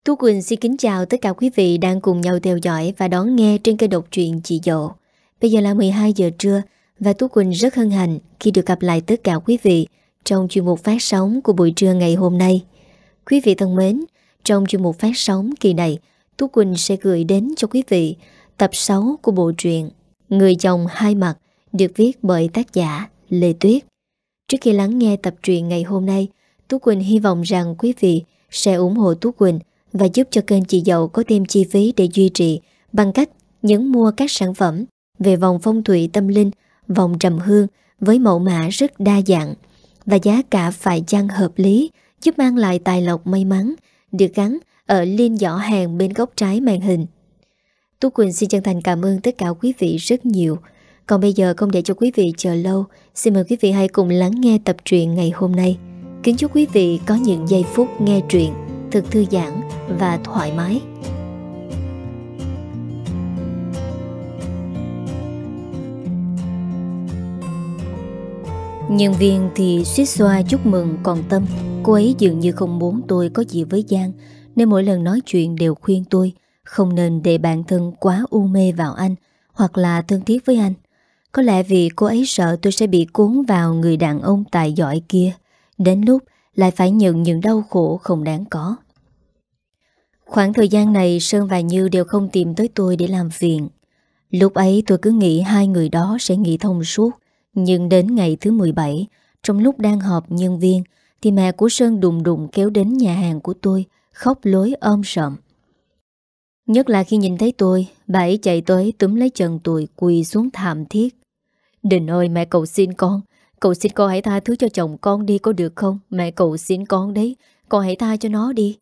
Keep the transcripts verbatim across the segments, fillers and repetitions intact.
Tú Quỳnh xin kính chào tất cả quý vị đang cùng nhau theo dõi và đón nghe trên kênh đọc truyện Chị Dậu. Bây giờ là mười hai giờ trưa và Tú Quỳnh rất hân hạnh khi được gặp lại tất cả quý vị trong chuyên mục phát sóng của buổi trưa ngày hôm nay. Quý vị thân mến, trong chuyên mục phát sóng kỳ này, Tú Quỳnh sẽ gửi đến cho quý vị tập sáu của bộ truyện Người chồng hai mặt được viết bởi tác giả Lê Tuyết. Trước khi lắng nghe tập truyện ngày hôm nay, Tú Quỳnh hy vọng rằng quý vị sẽ ủng hộ Tú Quỳnh và giúp cho kênh Chị Dậu có thêm chi phí để duy trì bằng cách nhấn mua các sản phẩm về vòng phong thủy tâm linh, vòng trầm hương với mẫu mã rất đa dạng và giá cả phải chăng hợp lý, giúp mang lại tài lộc may mắn, được gắn ở link giỏ hàng bên góc trái màn hình. Tú Quỳnh xin chân thành cảm ơn tất cả quý vị rất nhiều. Còn bây giờ không để cho quý vị chờ lâu, xin mời quý vị hãy cùng lắng nghe tập truyện ngày hôm nay. Kính chúc quý vị có những giây phút nghe truyện thật thư giãn và thoải mái. Nhân viên thì suýt xoa chúc mừng, còn Tâm, cô ấy dường như không muốn tôi có gì với Giang, nên mỗi lần nói chuyện đều khuyên tôi không nên để bản thân quá u mê vào anh hoặc là thân thiết với anh. Có lẽ vì cô ấy sợ tôi sẽ bị cuốn vào người đàn ông tài giỏi kia, đến lúc lại phải nhận những đau khổ không đáng có. Khoảng thời gian này Sơn và Như đều không tìm tới tôi để làm phiền. Lúc ấy tôi cứ nghĩ hai người đó sẽ nghĩ thông suốt. Nhưng đến ngày thứ mười bảy, trong lúc đang họp nhân viên, thì mẹ của Sơn đùng đùng kéo đến nhà hàng của tôi, khóc lối ôm sợm. Nhất là khi nhìn thấy tôi, bà ấy chạy tới túm lấy chân tôi, quỳ xuống thảm thiết. Đình ơi, mẹ cầu xin con, cậu xin con hãy tha thứ cho chồng con đi có được không? Mẹ cậu xin con đấy, con hãy tha cho nó đi.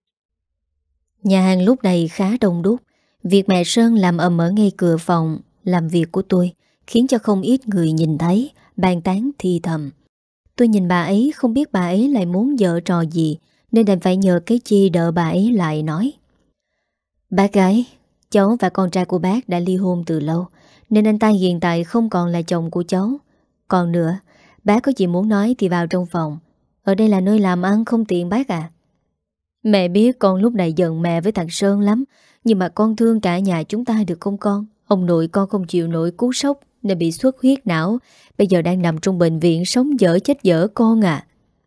Nhà hàng lúc này khá đông đúc. Việc mẹ Sơn làm ầm ở ngay cửa phòng làm việc của tôi khiến cho không ít người nhìn thấy, bàn tán thì thầm. Tôi nhìn bà ấy không biết bà ấy lại muốn giở trò gì, nên đành phải nhờ cái chi đỡ bà ấy lại nói. Bác gái, cháu và con trai của bác đã ly hôn từ lâu, nên anh ta hiện tại không còn là chồng của cháu. Còn nữa, bác có gì muốn nói thì vào trong phòng. Ở đây là nơi làm ăn không tiện bác à. Mẹ biết con lúc này giận mẹ với thằng Sơn lắm, nhưng mà con thương cả nhà chúng ta được không con? Ông nội con không chịu nổi cú sốc nên bị xuất huyết não, bây giờ đang nằm trong bệnh viện sống dở chết dở con à.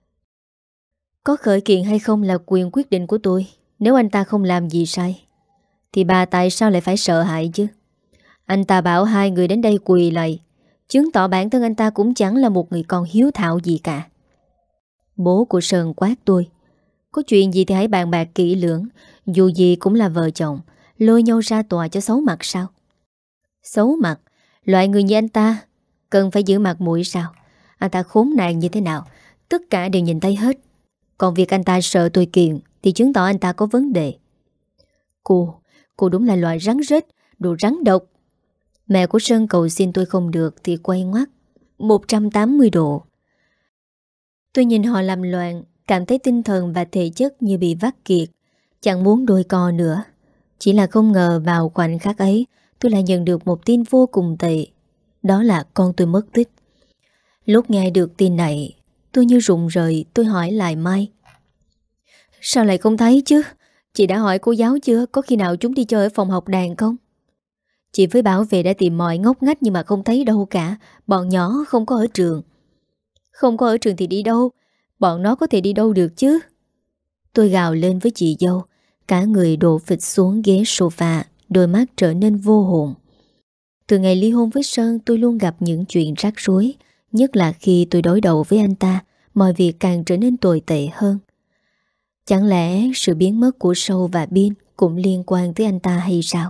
Có khởi kiện hay không là quyền quyết định của tôi. Nếu anh ta không làm gì sai thì bà tại sao lại phải sợ hãi chứ? Anh ta bảo hai người đến đây quỳ lạy, chứng tỏ bản thân anh ta cũng chẳng là một người con hiếu thảo gì cả. Bố của Sơn quát tôi. Có chuyện gì thì hãy bàn bạc kỹ lưỡng, dù gì cũng là vợ chồng, lôi nhau ra tòa cho xấu mặt sao? Xấu mặt? Loại người như anh ta cần phải giữ mặt mũi sao? Anh ta khốn nạn như thế nào tất cả đều nhìn thấy hết. Còn việc anh ta sợ tôi kiện thì chứng tỏ anh ta có vấn đề. Cô, cô đúng là loại rắn rết, đồ rắn độc. Mẹ của Sơn cầu xin tôi không được thì quay ngoắt một trăm tám mươi độ. Tôi nhìn họ làm loạn, cảm thấy tinh thần và thể chất như bị vắt kiệt, chẳng muốn đôi co nữa. Chỉ là không ngờ vào khoảnh khắc ấy tôi lại nhận được một tin vô cùng tệ. Đó là con tôi mất tích. Lúc nghe được tin này, tôi như rụng rời. Tôi hỏi lại Mai. Sao lại không thấy chứ? Chị đã hỏi cô giáo chưa? Có khi nào chúng đi chơi ở phòng học đàn không? Chị với bảo vệ đã tìm mọi ngóc ngách nhưng mà không thấy đâu cả. Bọn nhỏ không có ở trường. Không có ở trường thì đi đâu? Bọn nó có thể đi đâu được chứ? Tôi gào lên với chị dâu. Cả người đổ phịch xuống ghế sofa, đôi mắt trở nên vô hồn. Từ ngày ly hôn với Sơn, tôi luôn gặp những chuyện rắc rối. Nhất là khi tôi đối đầu với anh ta, mọi việc càng trở nên tồi tệ hơn. Chẳng lẽ sự biến mất của Sâu và Bin cũng liên quan tới anh ta hay sao?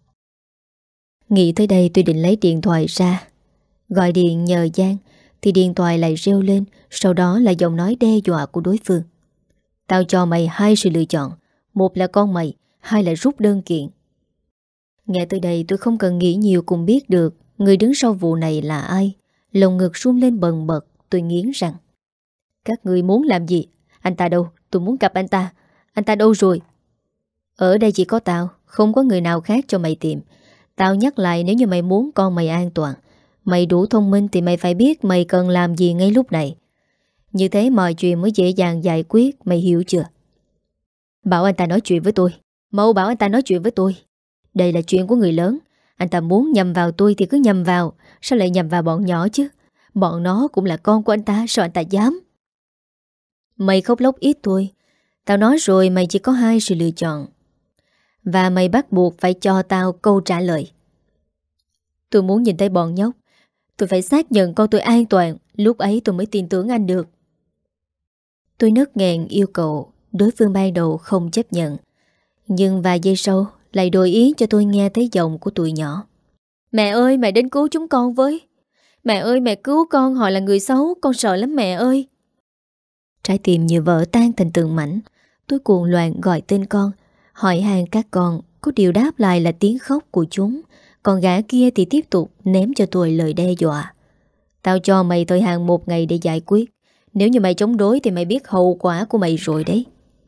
Nghĩ tới đây tôi định lấy điện thoại ra, gọi điện nhờ Giang, thì điện thoại lại reo lên. Sau đó là giọng nói đe dọa của đối phương. Tao cho mày hai sự lựa chọn. Một là con mày, hai là rút đơn kiện. Nghe tới đây tôi không cần nghĩ nhiều cũng biết được người đứng sau vụ này là ai. Lòng ngực run lên bần bật. Tôi nghiến rằng: Các người muốn làm gì? Anh ta đâu? Tôi muốn gặp anh ta. Anh ta đâu rồi? Ở đây chỉ có tao, không có người nào khác cho mày tìm. Tao nhắc lại, nếu như mày muốn con mày an toàn, mày đủ thông minh thì mày phải biết mày cần làm gì ngay lúc này. Như thế mọi chuyện mới dễ dàng giải quyết, mày hiểu chưa? Bảo anh ta nói chuyện với tôi. Mau bảo anh ta nói chuyện với tôi. Đây là chuyện của người lớn. Anh ta muốn nhầm vào tôi thì cứ nhầm vào. Sao lại nhầm vào bọn nhỏ chứ? Bọn nó cũng là con của anh ta. Sao anh ta dám? Mày khóc lóc ít thôi. Tao nói rồi, mày chỉ có hai sự lựa chọn, và mày bắt buộc phải cho tao câu trả lời. Tôi muốn nhìn thấy bọn nhóc. Tôi phải xác nhận con tôi an toàn. Lúc ấy tôi mới tin tưởng anh được. Tôi nấc nghẹn yêu cầu. Đối phương ban đầu không chấp nhận, nhưng vài giây sau lại đổi ý cho tôi nghe thấy giọng của tụi nhỏ. Mẹ ơi, mẹ đến cứu chúng con với. Mẹ ơi, mẹ cứu con, họ là người xấu. Con sợ lắm mẹ ơi. Trái tim như vỡ tan thành từng mảnh. Tôi cuồng loạn gọi tên con, hỏi han các con. Có điều đáp lại là tiếng khóc của chúng. Còn gã kia thì tiếp tục ném cho tôi lời đe dọa. Tao cho mày thời hạn một ngày để giải quyết. Nếu như mày chống đối thì mày biết hậu quả của mày rồi đấy.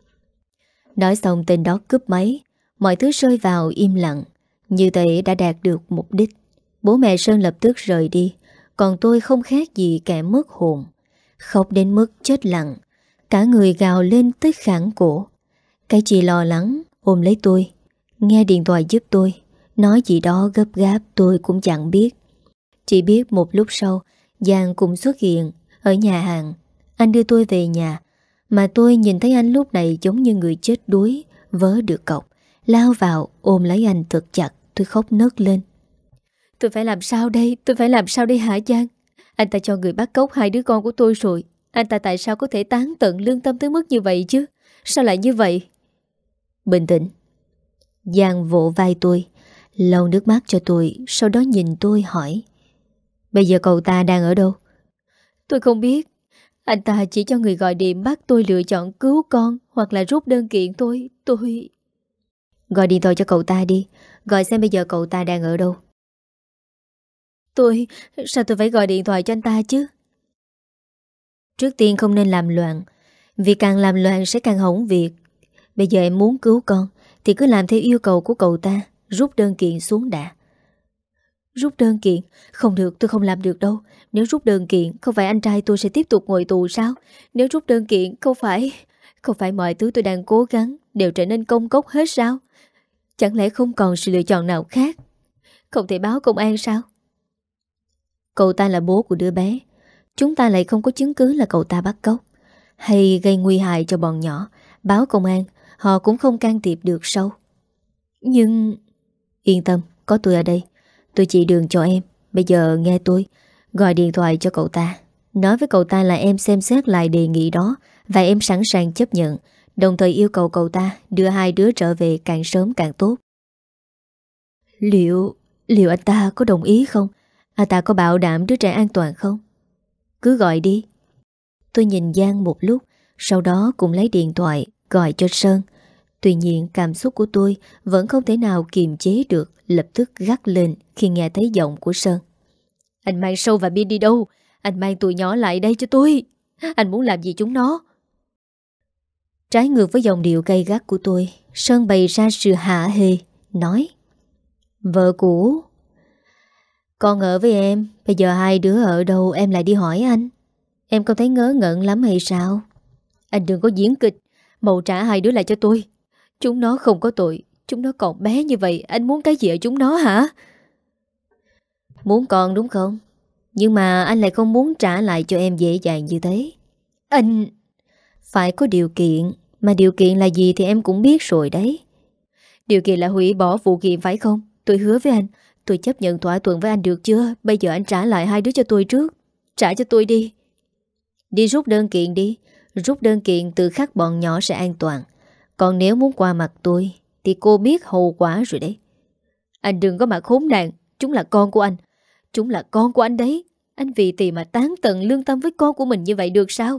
Nói xong tên đó cướp máy. Mọi thứ rơi vào im lặng. Như thể đã đạt được mục đích. Bố mẹ Sơn lập tức rời đi. Còn tôi không khác gì kẻ mất hồn. Khóc đến mức chết lặng. Cả người gào lên tới khản cổ. Cái chị lo lắng ôm lấy tôi, nghe điện thoại giúp tôi. Nói gì đó gấp gáp tôi cũng chẳng biết. Chỉ biết một lúc sau Giang cũng xuất hiện ở nhà hàng. Anh đưa tôi về nhà, mà tôi nhìn thấy anh lúc này giống như người chết đuối, vớ được cọc, lao vào ôm lấy anh thật chặt. Tôi khóc nấc lên. Tôi phải làm sao đây? Tôi phải làm sao đây hả Giang? Anh ta cho người bắt cóc hai đứa con của tôi rồi. Anh ta tại sao có thể tán tận lương tâm tới mức như vậy chứ? Sao lại như vậy? Bình tĩnh. Giang vỗ vai tôi, lau nước mắt cho tôi, sau đó nhìn tôi hỏi. Bây giờ cậu ta đang ở đâu? Tôi không biết. Anh ta chỉ cho người gọi điện bắt tôi lựa chọn cứu con hoặc là rút đơn kiện tôi. Tôi... Gọi điện thoại cho cậu ta đi. Gọi xem bây giờ cậu ta đang ở đâu. Tôi... Sao tôi phải gọi điện thoại cho anh ta chứ? Trước tiên không nên làm loạn. Vì càng làm loạn sẽ càng hỏng việc. Bây giờ em muốn cứu con thì cứ làm theo yêu cầu của cậu ta. Rút đơn kiện xuống đã. Rút đơn kiện? Không được, tôi không làm được đâu. Nếu rút đơn kiện, không phải anh trai tôi sẽ tiếp tục ngồi tù sao? Nếu rút đơn kiện, không phải Không phải mọi thứ tôi đang cố gắng đều trở nên công cốc hết sao? Chẳng lẽ không còn sự lựa chọn nào khác? Không thể báo công an sao? Cậu ta là bố của đứa bé. Chúng ta lại không có chứng cứ là cậu ta bắt cóc hay gây nguy hại cho bọn nhỏ. Báo công an, họ cũng không can thiệp được sao? Nhưng... Yên tâm, có tôi ở đây. Tôi chỉ đường cho em. Bây giờ nghe tôi. Gọi điện thoại cho cậu ta. Nói với cậu ta là em xem xét lại đề nghị đó và em sẵn sàng chấp nhận. Đồng thời yêu cầu cậu ta đưa hai đứa trở về càng sớm càng tốt. Liệu... Liệu anh ta có đồng ý không? Anh ta có bảo đảm đứa trẻ an toàn không? Cứ gọi đi. Tôi nhìn Giang một lúc, sau đó cũng lấy điện thoại gọi cho Sơn. Tuy nhiên cảm xúc của tôi vẫn không thể nào kiềm chế được, lập tức gắt lên khi nghe thấy giọng của Sơn. Anh mang Sâu và Bin đi đâu? Anh mang tụi nhỏ lại đây cho tôi. Anh muốn làm gì chúng nó? Trái ngược với dòng điệu gay gắt của tôi, Sơn bày ra sự hả hê, nói. Vợ cũ. Con ở với em. Bây giờ hai đứa ở đâu em lại đi hỏi anh? Em không thấy ngớ ngẩn lắm hay sao? Anh đừng có diễn kịch. Mau trả hai đứa lại cho tôi. Chúng nó không có tội. Chúng nó còn bé như vậy. Anh muốn cái gì ở chúng nó hả? Muốn con đúng không? Nhưng mà anh lại không muốn trả lại cho em dễ dàng như thế. Anh... Phải có điều kiện. Mà điều kiện là gì thì em cũng biết rồi đấy. Điều kiện là hủy bỏ vụ kiện phải không? Tôi hứa với anh. Tôi chấp nhận thỏa thuận với anh được chưa? Bây giờ anh trả lại hai đứa cho tôi trước. Trả cho tôi đi. Đi rút đơn kiện đi. Rút đơn kiện từ khắc bọn nhỏ sẽ an toàn. Còn nếu muốn qua mặt tôi thì cô biết hậu quả rồi đấy. Anh đừng có mà khốn nạn. Chúng là con của anh. Chúng là con của anh đấy. Anh vì tiền mà tán tận lương tâm với con của mình như vậy được sao?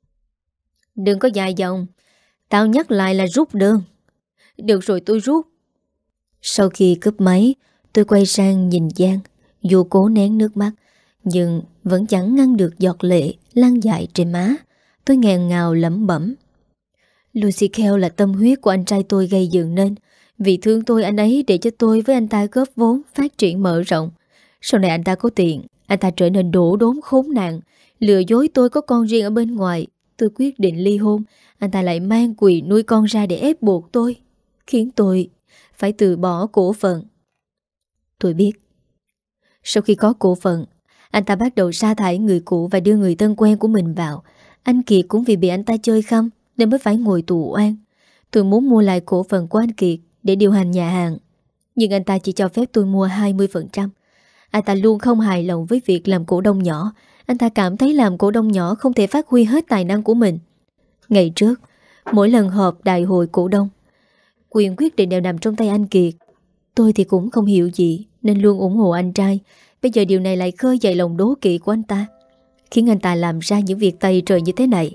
Đừng có dài dòng. Tao nhắc lại là rút đơn. Được rồi, tôi rút. Sau khi cúp máy, tôi quay sang nhìn Giang. Dù cố nén nước mắt, nhưng vẫn chẳng ngăn được giọt lệ lan dại trên má. Tôi nghẹn ngào lẩm bẩm. Lucy Kheo là tâm huyết của anh trai tôi gây dựng nên. Vì thương tôi anh ấy để cho tôi với anh ta góp vốn phát triển mở rộng. Sau này anh ta có tiền, anh ta trở nên đổ đốn khốn nạn, lừa dối tôi có con riêng ở bên ngoài. tôi quyết định ly hôn, anh ta lại mang quỳ nuôi con ra để ép buộc tôi, khiến tôi phải từ bỏ cổ phần. Tôi biết. Sau khi có cổ phần, anh ta bắt đầu sa thải người cũ và đưa người thân quen của mình vào. Anh Kiệt cũng vì bị anh ta chơi khăm nên mới phải ngồi tù oan. Tôi muốn mua lại cổ phần của anh Kiệt để điều hành nhà hàng, nhưng anh ta chỉ cho phép tôi mua hai mươi phần trăm. Anh ta luôn không hài lòng với việc làm cổ đông nhỏ. Anh ta cảm thấy làm cổ đông nhỏ không thể phát huy hết tài năng của mình. Ngày trước, mỗi lần họp đại hội cổ đông, quyền quyết định đều nằm trong tay anh Kiệt. Tôi thì cũng không hiểu gì nên luôn ủng hộ anh trai. Bây giờ điều này lại khơi dậy lòng đố kỵ của anh ta, khiến anh ta làm ra những việc tày trời như thế này.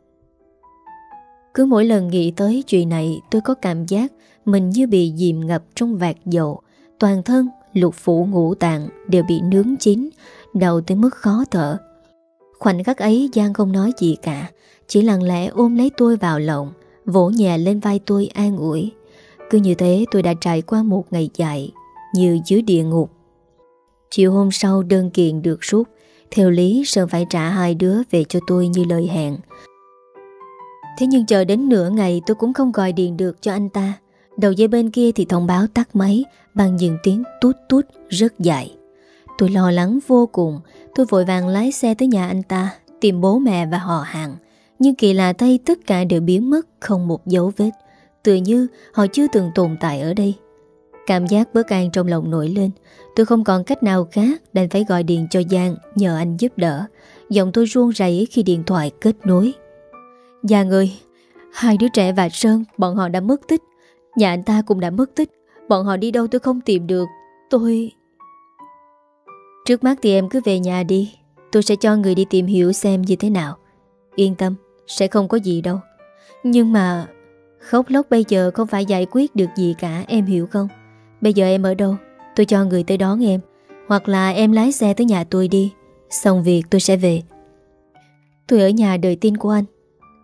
Cứ mỗi lần nghĩ tới chuyện này, tôi có cảm giác mình như bị dìm ngập trong vạt dầu. Toàn thân, lục phủ ngũ tạng đều bị nướng chín, đau tới mức khó thở. Khoảnh khắc ấy Giang không nói gì cả, chỉ lặng lẽ ôm lấy tôi vào lòng, vỗ nhẹ lên vai tôi an ủi. Cứ như thế tôi đã trải qua một ngày dài như dưới địa ngục. Chiều hôm sau đơn kiện được rút. Theo lý Sơn phải trả hai đứa về cho tôi như lời hẹn. Thế nhưng chờ đến nửa ngày tôi cũng không gọi điện được cho anh ta. Đầu dây bên kia thì thông báo tắt máy bằng những tiếng tút tút rất dài. Tôi lo lắng vô cùng. Tôi vội vàng lái xe tới nhà anh ta, tìm bố mẹ và họ hàng. Nhưng kỳ lạ thay, tất cả đều biến mất, không một dấu vết. Tựa như họ chưa từng tồn tại ở đây. Cảm giác bất an trong lòng nổi lên. Tôi không còn cách nào khác, đành phải gọi điện cho Giang nhờ anh giúp đỡ. Giọng tôi run rẩy khi điện thoại kết nối. Giang ơi, hai đứa trẻ và Sơn, bọn họ đã mất tích. Nhà anh ta cũng đã mất tích. Bọn họ đi đâu tôi không tìm được. Tôi... Trước mắt thì em cứ về nhà đi. Tôi sẽ cho người đi tìm hiểu xem như thế nào. Yên tâm, sẽ không có gì đâu. Nhưng mà khóc lóc bây giờ không phải giải quyết được gì cả, em hiểu không? Bây giờ em ở đâu? Tôi cho người tới đón em. Hoặc là em lái xe tới nhà tôi đi. Xong việc tôi sẽ về. Tôi ở nhà đợi tin của anh.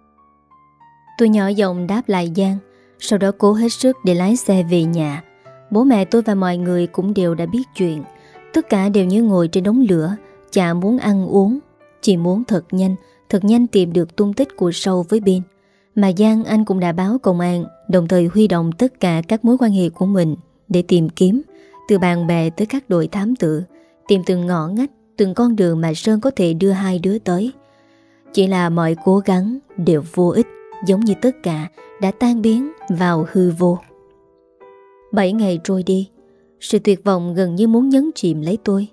Tôi nhỏ giọng đáp lại Giang, sau đó cố hết sức để lái xe về nhà. Bố mẹ tôi và mọi người cũng đều đã biết chuyện. Tất cả đều như ngồi trên đống lửa, chả muốn ăn uống, chỉ muốn thật nhanh, thật nhanh tìm được tung tích của Sâu với Bin. Mà Giang anh cũng đã báo công an, đồng thời huy động tất cả các mối quan hệ của mình để tìm kiếm, từ bạn bè tới các đội thám tử, tìm từng ngõ ngách, từng con đường mà Sơn có thể đưa hai đứa tới. Chỉ là mọi cố gắng đều vô ích, giống như tất cả đã tan biến vào hư vô. Bảy ngày trôi đi, sự tuyệt vọng gần như muốn nhấn chìm lấy tôi.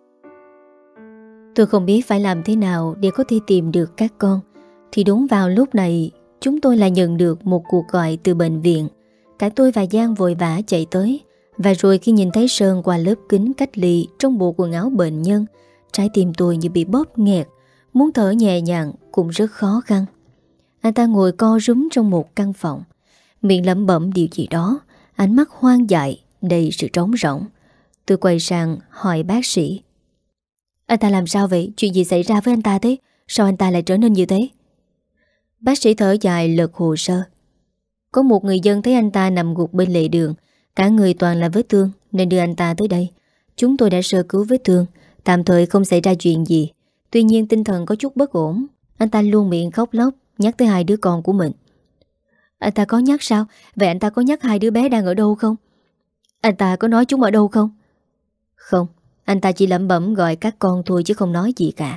Tôi không biết phải làm thế nào để có thể tìm được các con. Thì đúng vào lúc này, chúng tôi lại nhận được một cuộc gọi từ bệnh viện. Cả tôi và Giang vội vã chạy tới. Và rồi khi nhìn thấy Sơn qua lớp kính cách ly trong bộ quần áo bệnh nhân, trái tim tôi như bị bóp nghẹt. Muốn thở nhẹ nhàng cũng rất khó khăn. Anh ta ngồi co rúm trong một căn phòng, miệng lẩm bẩm điều gì đó, ánh mắt hoang dại, đầy sự trống rỗng. Tôi quay sang hỏi bác sĩ. Anh ta làm sao vậy? Chuyện gì xảy ra với anh ta thế? Sao anh ta lại trở nên như thế? Bác sĩ thở dài lật hồ sơ. Có một người dân thấy anh ta nằm gục bên lề đường, cả người toàn là vết thương nên đưa anh ta tới đây. Chúng tôi đã sơ cứu vết thương, tạm thời không xảy ra chuyện gì. Tuy nhiên tinh thần có chút bất ổn. Anh ta luôn miệng khóc lóc, nhắc tới hai đứa con của mình. Anh ta có nhắc sao? Vậy anh ta có nhắc hai đứa bé đang ở đâu không? Anh ta có nói chúng ở đâu không? Không, anh ta chỉ lẩm bẩm gọi các con thôi chứ không nói gì cả.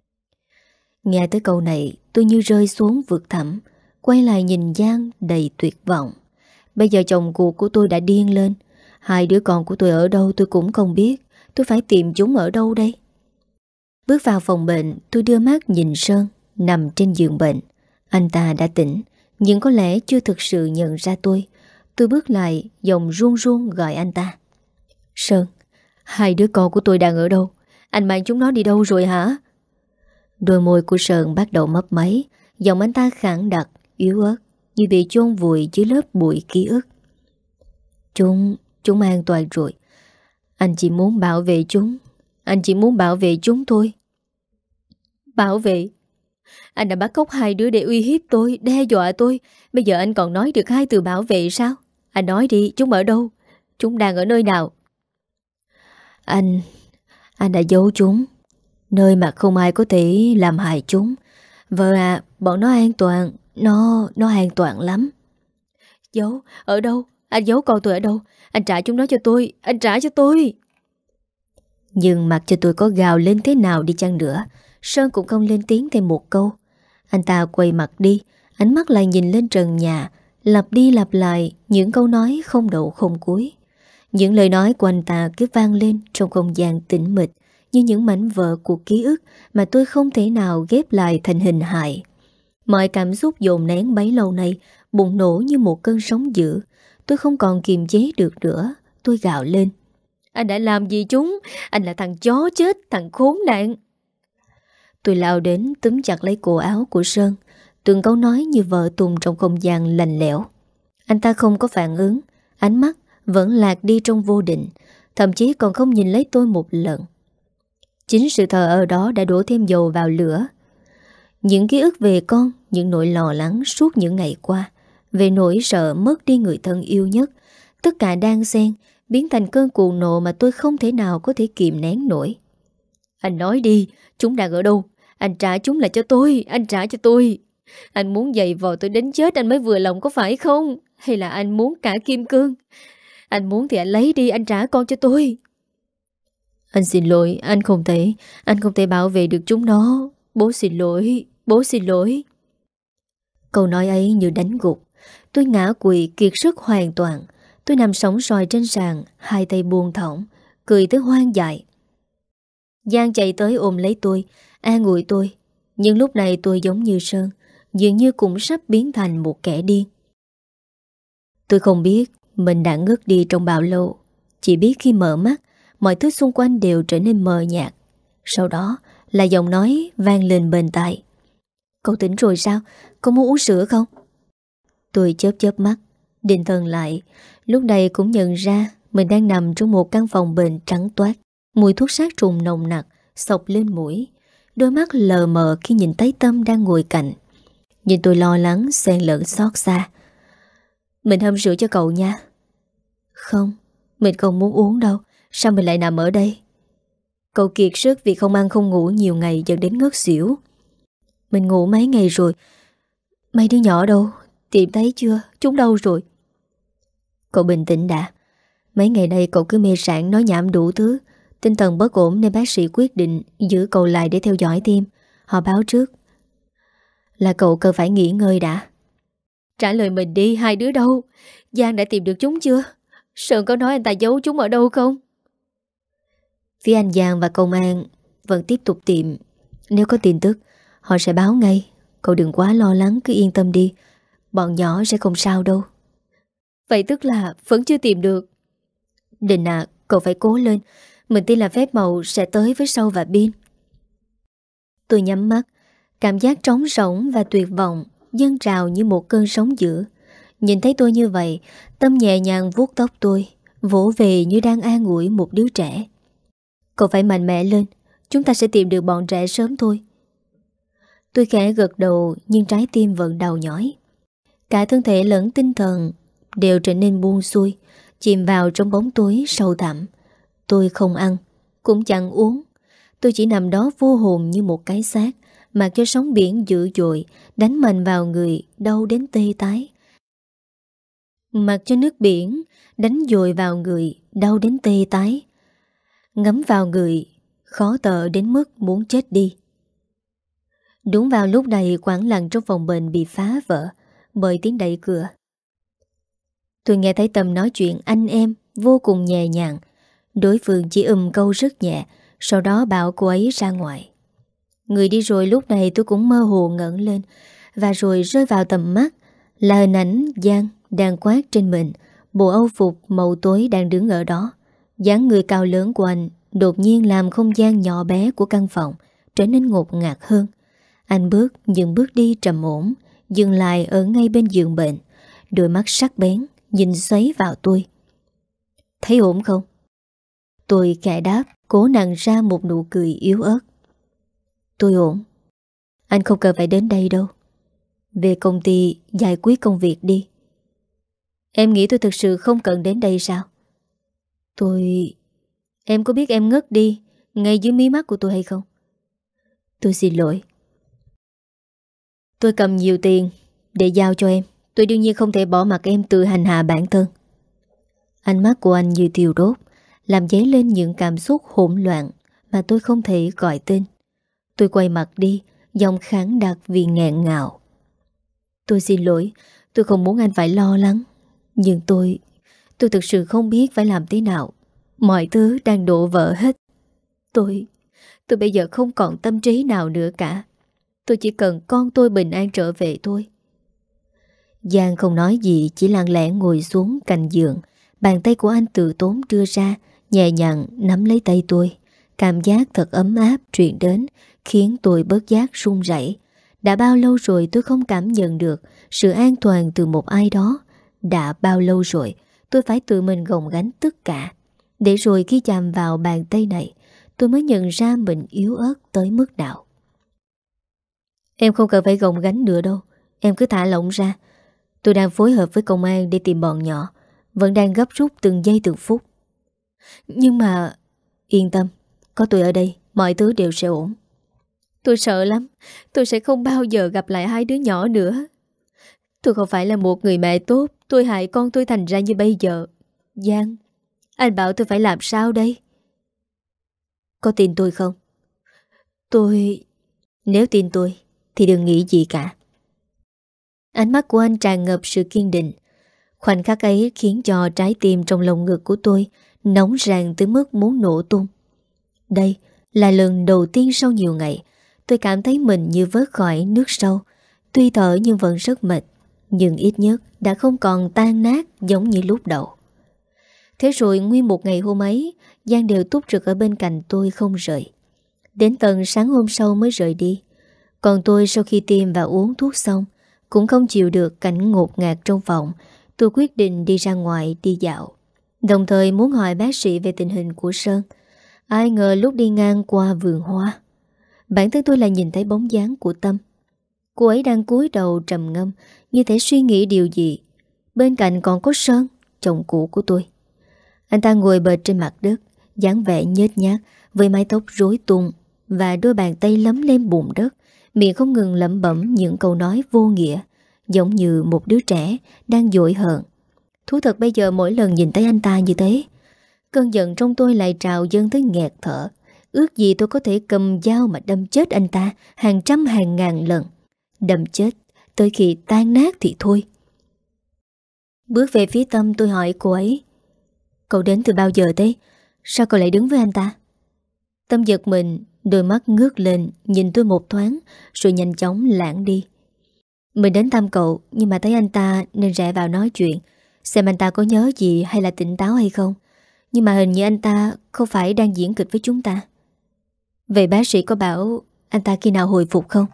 Nghe tới câu này, tôi như rơi xuống vực thẳm, quay lại nhìn Giang đầy tuyệt vọng. Bây giờ chồng cuộc của tôi đã điên lên. Hai đứa con của tôi ở đâu tôi cũng không biết. Tôi phải tìm chúng ở đâu đây? Bước vào phòng bệnh, tôi đưa mắt nhìn Sơn nằm trên giường bệnh. Anh ta đã tỉnh, nhưng có lẽ chưa thực sự nhận ra tôi. Tôi bước lại, giọng run run gọi anh ta. Sơn, hai đứa con của tôi đang ở đâu? Anh mang chúng nó đi đâu rồi hả? Đôi môi của Sơn bắt đầu mấp máy. Giọng anh ta khẳng đặc, yếu ớt, như bị chôn vùi dưới lớp bụi ký ức. Chúng, chúng an toàn rồi. Anh chỉ muốn bảo vệ chúng. Anh chỉ muốn bảo vệ chúng thôi. Bảo vệ? Anh đã bắt cóc hai đứa để uy hiếp tôi, đe dọa tôi. Bây giờ anh còn nói được hai từ bảo vệ sao? Anh nói đi, chúng ở đâu? Chúng đang ở nơi nào? Anh... Anh đã giấu chúng nơi mà không ai có thể làm hại chúng. Vợ à, bọn nó an toàn. Nó, nó an toàn lắm. Giấu, ở đâu? Anh giấu con tôi ở đâu? Anh trả chúng nó cho tôi, anh trả cho tôi. Nhưng mặc cho tôi có gào lên thế nào đi chăng nữa, Sơn cũng không lên tiếng thêm một câu. Anh ta quay mặt đi, ánh mắt lại nhìn lên trần nhà, lặp đi lặp lại những câu nói không đầu không cuối. Những lời nói của anh ta cứ vang lên trong không gian tĩnh mịch, như những mảnh vỡ của ký ức mà tôi không thể nào ghép lại thành hình hài. Mọi cảm xúc dồn nén bấy lâu nay bùng nổ như một cơn sóng dữ. Tôi không còn kiềm chế được nữa. Tôi gào lên: anh đã làm gì chúng? Anh là thằng chó chết, thằng khốn nạn. Tôi lao đến túm chặt lấy cổ áo của Sơn. Từng câu nói như vợ tùng trong không gian lạnh lẽo. Anh ta không có phản ứng, ánh mắt vẫn lạc đi trong vô định, thậm chí còn không nhìn lấy tôi một lần. Chính sự thờ ơ đó đã đổ thêm dầu vào lửa. Những ký ức về con, những nỗi lo lắng suốt những ngày qua, về nỗi sợ mất đi người thân yêu nhất, tất cả đang xen biến thành cơn cuồng nộ mà tôi không thể nào có thể kìm nén nổi. Anh nói đi, chúng đang ở đâu? Anh trả chúng lại cho tôi, anh trả cho tôi. Anh muốn giày vò tôi đến chết anh mới vừa lòng có phải không? Hay là anh muốn cả kim cương? Anh muốn thì anh lấy đi, anh trả con cho tôi. Anh xin lỗi, anh không thể, anh không thể bảo vệ được chúng nó. Bố xin lỗi, bố xin lỗi. Câu nói ấy như đánh gục. Tôi ngã quỵ kiệt sức hoàn toàn. Tôi nằm sóng xoài trên sàn, hai tay buông thõng, cười tới hoang dại. Giang chạy tới ôm lấy tôi, an ủi tôi. Nhưng lúc này tôi giống như Sơn, dường như cũng sắp biến thành một kẻ điên. Tôi không biết mình đã ngất đi trong bao lâu. Chỉ biết khi mở mắt, mọi thứ xung quanh đều trở nên mờ nhạt. Sau đó là giọng nói vang lên bên tai. Cậu tỉnh rồi sao? Cậu muốn uống sữa không? Tôi chớp chớp mắt, định thần lại. Lúc này cũng nhận ra mình đang nằm trong một căn phòng bệnh trắng toát. Mùi thuốc sát trùng nồng nặc xộc lên mũi. Đôi mắt lờ mờ khi nhìn thấy Tâm đang ngồi cạnh. Nhìn tôi lo lắng xen lẫn xót xa. Mình hâm sữa cho cậu nha. Không, mình không muốn uống đâu. Sao mình lại nằm ở đây? Cậu kiệt sức vì không ăn không ngủ nhiều ngày dẫn đến ngất xỉu. Mình ngủ mấy ngày rồi. Mấy đứa nhỏ đâu? Tìm thấy chưa? Chúng đâu rồi? Cậu bình tĩnh đã. Mấy ngày nay cậu cứ mê sảng nói nhảm đủ thứ. Tinh thần bất ổn nên bác sĩ quyết định giữ cậu lại để theo dõi tim. Họ báo trước là cậu cần phải nghỉ ngơi đã. Trả lời mình đi, hai đứa đâu? Giang đã tìm được chúng chưa? Sơn có nói anh ta giấu chúng ở đâu không? Phía anh Giang và công an vẫn tiếp tục tìm. Nếu có tin tức họ sẽ báo ngay. Cậu đừng quá lo lắng, cứ yên tâm đi. Bọn nhỏ sẽ không sao đâu. Vậy tức là vẫn chưa tìm được. Đình à, cậu phải cố lên. Mình tin là phép màu sẽ tới với Sâu và Bin. Tôi nhắm mắt. Cảm giác trống rỗng và tuyệt vọng dâng trào như một cơn sóng dữ. Nhìn thấy tôi như vậy, Tâm nhẹ nhàng vuốt tóc tôi, vỗ về như đang an ủi một đứa trẻ. Cậu phải mạnh mẽ lên. Chúng ta sẽ tìm được bọn trẻ sớm thôi. Tôi khẽ gật đầu nhưng trái tim vẫn đau nhói. Cả thân thể lẫn tinh thần đều trở nên buông xuôi, chìm vào trong bóng tối sâu thẳm. Tôi không ăn, cũng chẳng uống. Tôi chỉ nằm đó vô hồn như một cái xác, mặc cho sóng biển dữ dội đánh mạnh vào người, đau đến tê tái. Mặc cho nước biển đánh dội vào người, đau đến tê tái. Ngấm vào người, khó tợ đến mức muốn chết đi. Đúng vào lúc này, khoảng lặng trong phòng bệnh bị phá vỡ bởi tiếng đẩy cửa. Tôi nghe thấy Tâm nói chuyện anh em vô cùng nhẹ nhàng. Đối phương chỉ ừm câu rất nhẹ, sau đó bảo cô ấy ra ngoài. Người đi rồi lúc này tôi cũng mơ hồ ngẩng lên, và rồi rơi vào tầm mắt là hình ảnh Giang đang quát trên mình. Bộ âu phục màu tối đang đứng ở đó. Dáng người cao lớn của anh đột nhiên làm không gian nhỏ bé của căn phòng trở nên ngột ngạt hơn. Anh bước nhưng bước đi trầm ổn, dừng lại ở ngay bên giường bệnh. Đôi mắt sắc bén nhìn xoáy vào tôi. Thấy ổn không? Tôi khẽ đáp, cố nặn ra một nụ cười yếu ớt. Tôi ổn. Anh không cần phải đến đây đâu. Về công ty giải quyết công việc đi. Em nghĩ tôi thực sự không cần đến đây sao? Tôi... Em có biết em ngất đi ngay dưới mí mắt của tôi hay không? Tôi xin lỗi. Tôi cầm nhiều tiền để giao cho em. Tôi đương nhiên không thể bỏ mặc em tự hành hạ bản thân. Ánh mắt của anh như thiêu đốt, làm dấy lên những cảm xúc hỗn loạn mà tôi không thể gọi tên. Tôi quay mặt đi, giọng khản đặc vì nghẹn ngào. Tôi xin lỗi, tôi không muốn anh phải lo lắng. Nhưng tôi, tôi thực sự không biết phải làm thế nào. Mọi thứ đang đổ vỡ hết. Tôi, tôi bây giờ không còn tâm trí nào nữa cả. Tôi chỉ cần con tôi bình an trở về thôi. Giang không nói gì, chỉ lặng lẽ ngồi xuống cạnh giường. Bàn tay của anh tự tốn đưa ra, nhẹ nhàng nắm lấy tay tôi. Cảm giác thật ấm áp truyền đến, khiến tôi bớt giác run rẩy. Đã bao lâu rồi tôi không cảm nhận được sự an toàn từ một ai đó. Đã bao lâu rồi tôi phải tự mình gồng gánh tất cả. Để rồi khi chạm vào bàn tay này, tôi mới nhận ra mình yếu ớt tới mức nào. Em không cần phải gồng gánh nữa đâu. Em cứ thả lỏng ra. Tôi đang phối hợp với công an để tìm bọn nhỏ. Vẫn đang gấp rút từng giây từng phút. Nhưng mà yên tâm, có tôi ở đây, mọi thứ đều sẽ ổn. Tôi sợ lắm. Tôi sẽ không bao giờ gặp lại hai đứa nhỏ nữa. Tôi không phải là một người mẹ tốt. Tôi hại con tôi thành ra như bây giờ. Giang, anh bảo tôi phải làm sao đây? Có tin tôi không? Tôi... Nếu tin tôi thì đừng nghĩ gì cả. Ánh mắt của anh tràn ngập sự kiên định. Khoảnh khắc ấy khiến cho trái tim trong lồng ngực của tôi nóng ràng tới mức muốn nổ tung. Đây là lần đầu tiên sau nhiều ngày tôi cảm thấy mình như vớt khỏi nước sâu. Tuy thở nhưng vẫn rất mệt, nhưng ít nhất đã không còn tan nát giống như lúc đầu. Thế rồi nguyên một ngày hôm ấy, Giang đều túc trực ở bên cạnh tôi không rời. Đến tận sáng hôm sau mới rời đi. Còn tôi sau khi tiêm và uống thuốc xong cũng không chịu được cảnh ngột ngạt trong phòng. Tôi quyết định đi ra ngoài đi dạo, đồng thời muốn hỏi bác sĩ về tình hình của Sơn. Ai ngờ lúc đi ngang qua vườn hoa, bản thân tôi lại nhìn thấy bóng dáng của Tâm. Cô ấy đang cúi đầu trầm ngâm, như thể suy nghĩ điều gì. Bên cạnh còn có Sơn, chồng cũ của tôi. Anh ta ngồi bệt trên mặt đất, dáng vẻ nhếch nhác, với mái tóc rối tung và đôi bàn tay lấm lên bùn đất, miệng không ngừng lẩm bẩm những câu nói vô nghĩa, giống như một đứa trẻ đang dỗi hờn. Thú thật bây giờ mỗi lần nhìn thấy anh ta như thế, cơn giận trong tôi lại trào dâng tới nghẹt thở. Ước gì tôi có thể cầm dao mà đâm chết anh ta hàng trăm hàng ngàn lần. Đâm chết tới khi tan nát thì thôi. Bước về phía Tâm, tôi hỏi cô ấy: Cậu đến từ bao giờ thế? Sao cậu lại đứng với anh ta? Tâm giật mình, đôi mắt ngước lên nhìn tôi một thoáng, rồi nhanh chóng lãng đi. Mình đến thăm cậu, nhưng mà thấy anh ta nên rẽ vào nói chuyện, xem anh ta có nhớ gì hay là tỉnh táo hay không. Nhưng mà hình như anh ta không phải đang diễn kịch với chúng ta. Vậy bác sĩ có bảo anh ta khi nào hồi phục không?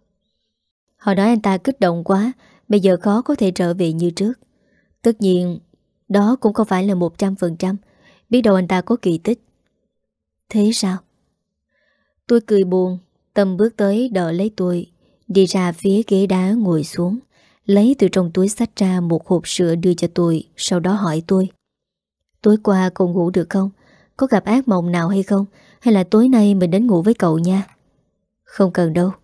Họ nói anh ta kích động quá, bây giờ khó có thể trở về như trước. Tất nhiên đó cũng không phải là một trăm phần trăm. Biết đâu anh ta có kỳ tích. Thế sao? Tôi cười buồn. Tâm bước tới đỡ lấy tôi, đi ra phía ghế đá ngồi xuống, lấy từ trong túi xách ra một hộp sữa đưa cho tôi. Sau đó hỏi tôi: Tối qua cậu ngủ được không? Có gặp ác mộng nào hay không? Hay là tối nay mình đến ngủ với cậu nha? Không cần đâu.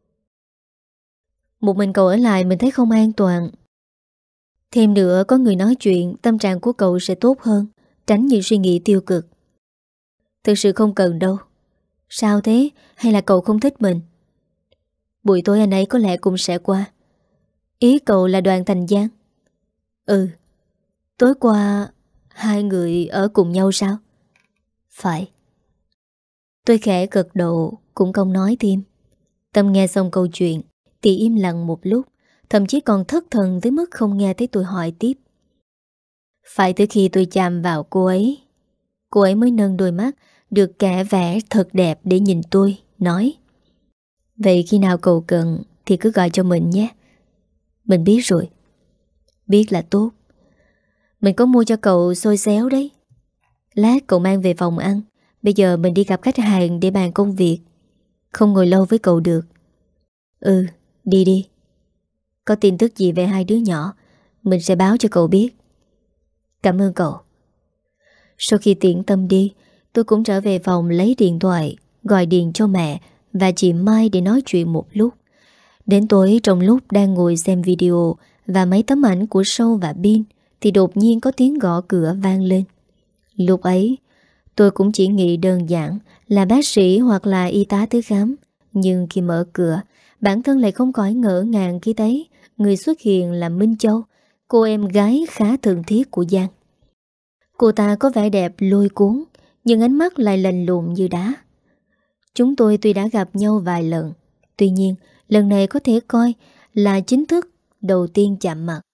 Một mình cậu ở lại mình thấy không an toàn. Thêm nữa có người nói chuyện, tâm trạng của cậu sẽ tốt hơn, tránh những suy nghĩ tiêu cực. Thực sự không cần đâu. Sao thế? Hay là cậu không thích mình? Buổi tối anh ấy có lẽ cũng sẽ qua. Ý cậu là Đoàn Thành Giang? Ừ. Tối qua hai người ở cùng nhau sao? Phải. Tôi khẽ gật đầu, cũng không nói thêm. Tâm nghe xong câu chuyện thì im lặng một lúc, thậm chí còn thất thần tới mức không nghe thấy tôi hỏi tiếp. Phải tới khi tôi chạm vào cô ấy, cô ấy mới nâng đôi mắt được kẻ vẽ thật đẹp để nhìn tôi, nói: Vậy khi nào cậu cần thì cứ gọi cho mình nhé. Mình biết rồi. Biết là tốt. Mình có mua cho cậu xôi xéo đấy. Lát cậu mang về phòng ăn. Bây giờ mình đi gặp khách hàng để bàn công việc. Không ngồi lâu với cậu được. Ừ, đi đi. Có tin tức gì về hai đứa nhỏ mình sẽ báo cho cậu biết. Cảm ơn cậu. Sau khi tiễn Tâm đi, tôi cũng trở về phòng lấy điện thoại, gọi điện cho mẹ và chị Mai để nói chuyện một lúc. Đến tối trong lúc đang ngồi xem video và mấy tấm ảnh của Sâu và Bin thì đột nhiên có tiếng gõ cửa vang lên. Lúc ấy tôi cũng chỉ nghĩ đơn giản là bác sĩ hoặc là y tá tới khám. Nhưng khi mở cửa, bản thân lại không khỏi ngỡ ngàng khi thấy người xuất hiện là Minh Châu, cô em gái khá thân thiết của Giang. Cô ta có vẻ đẹp lôi cuốn, nhưng ánh mắt lại lạnh lùng như đá. Chúng tôi tuy đã gặp nhau vài lần, tuy nhiên lần này có thể coi là chính thức đầu tiên chạm mặt.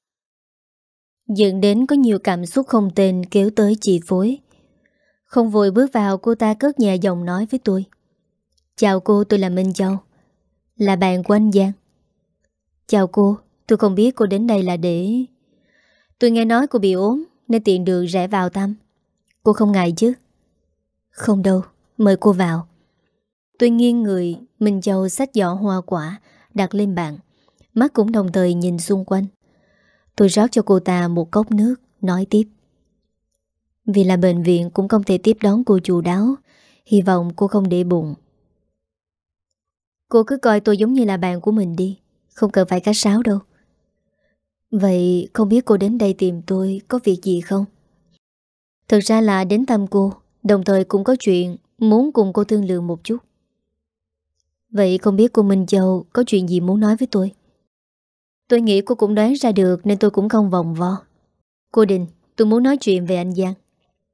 Dẫn đến có nhiều cảm xúc không tên kéo tới chi phối. Không vội bước vào, cô ta cất nhẹ giọng nói với tôi. Chào cô, tôi là Minh Châu, là bạn của anh Giang. Chào cô, tôi không biết cô đến đây là để... Tôi nghe nói cô bị ốm nên tiện đường rẽ vào thăm. Cô không ngại chứ? Không đâu, mời cô vào. Tôi nghiêng người, Minh Châu xách giỏ hoa quả đặt lên bàn, mắt cũng đồng thời nhìn xung quanh. Tôi rót cho cô ta một cốc nước, nói tiếp. Vì là bệnh viện cũng không thể tiếp đón cô chu đáo, hy vọng cô không để bụng. Cô cứ coi tôi giống như là bạn của mình đi, không cần phải khách sáo đâu. Vậy không biết cô đến đây tìm tôi có việc gì không? Thực ra là đến thăm cô, đồng thời cũng có chuyện muốn cùng cô thương lượng một chút. Vậy không biết cô Minh Châu có chuyện gì muốn nói với tôi? Tôi nghĩ cô cũng đoán ra được nên tôi cũng không vòng vo. Cô Đình, tôi muốn nói chuyện về anh Giang.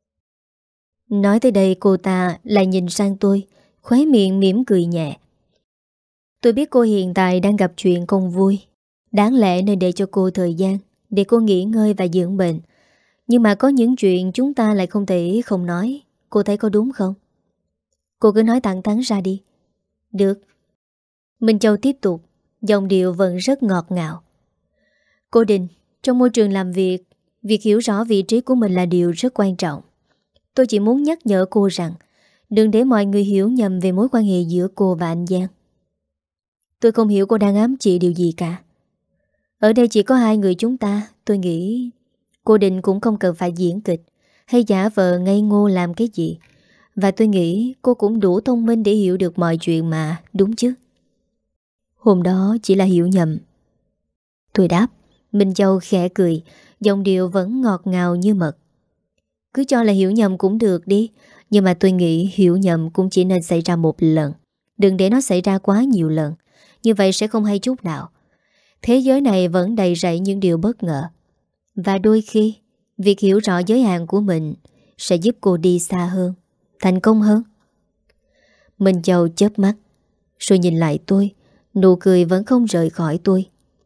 Nói tới đây cô ta lại nhìn sang tôi, khóe miệng mỉm cười nhẹ. Tôi biết cô hiện tại đang gặp chuyện không vui, đáng lẽ nên để cho cô thời gian để cô nghỉ ngơi và dưỡng bệnh. Nhưng mà có những chuyện chúng ta lại không thể không nói. Cô thấy có đúng không? Cô cứ nói thẳng thắn ra đi. Được. Minh Châu tiếp tục, giọng điệu vẫn rất ngọt ngào. Cô Đình, trong môi trường làm việc, việc hiểu rõ vị trí của mình là điều rất quan trọng. Tôi chỉ muốn nhắc nhở cô rằng đừng để mọi người hiểu nhầm về mối quan hệ giữa cô và anh Giang. Tôi không hiểu cô đang ám chỉ điều gì cả. Ở đây chỉ có hai người chúng ta. Tôi nghĩ cô Đình cũng không cần phải diễn kịch hay giả vờ ngây ngô làm cái gì. Và tôi nghĩ cô cũng đủ thông minh để hiểu được mọi chuyện mà, đúng chứ? Hôm đó chỉ là hiểu nhầm. Tôi đáp. Minh Châu khẽ cười, giọng điệu vẫn ngọt ngào như mật. Cứ cho là hiểu nhầm cũng được đi. Nhưng mà tôi nghĩ hiểu nhầm cũng chỉ nên xảy ra một lần. Đừng để nó xảy ra quá nhiều lần. Như vậy sẽ không hay chút nào. Thế giới này vẫn đầy rẫy những điều bất ngờ. Và đôi khi việc hiểu rõ giới hạn của mình sẽ giúp cô đi xa hơn, thành công hơn. Minh Châu chớp mắt rồi nhìn lại tôi. Nụ cười vẫn không rời khỏi tôi.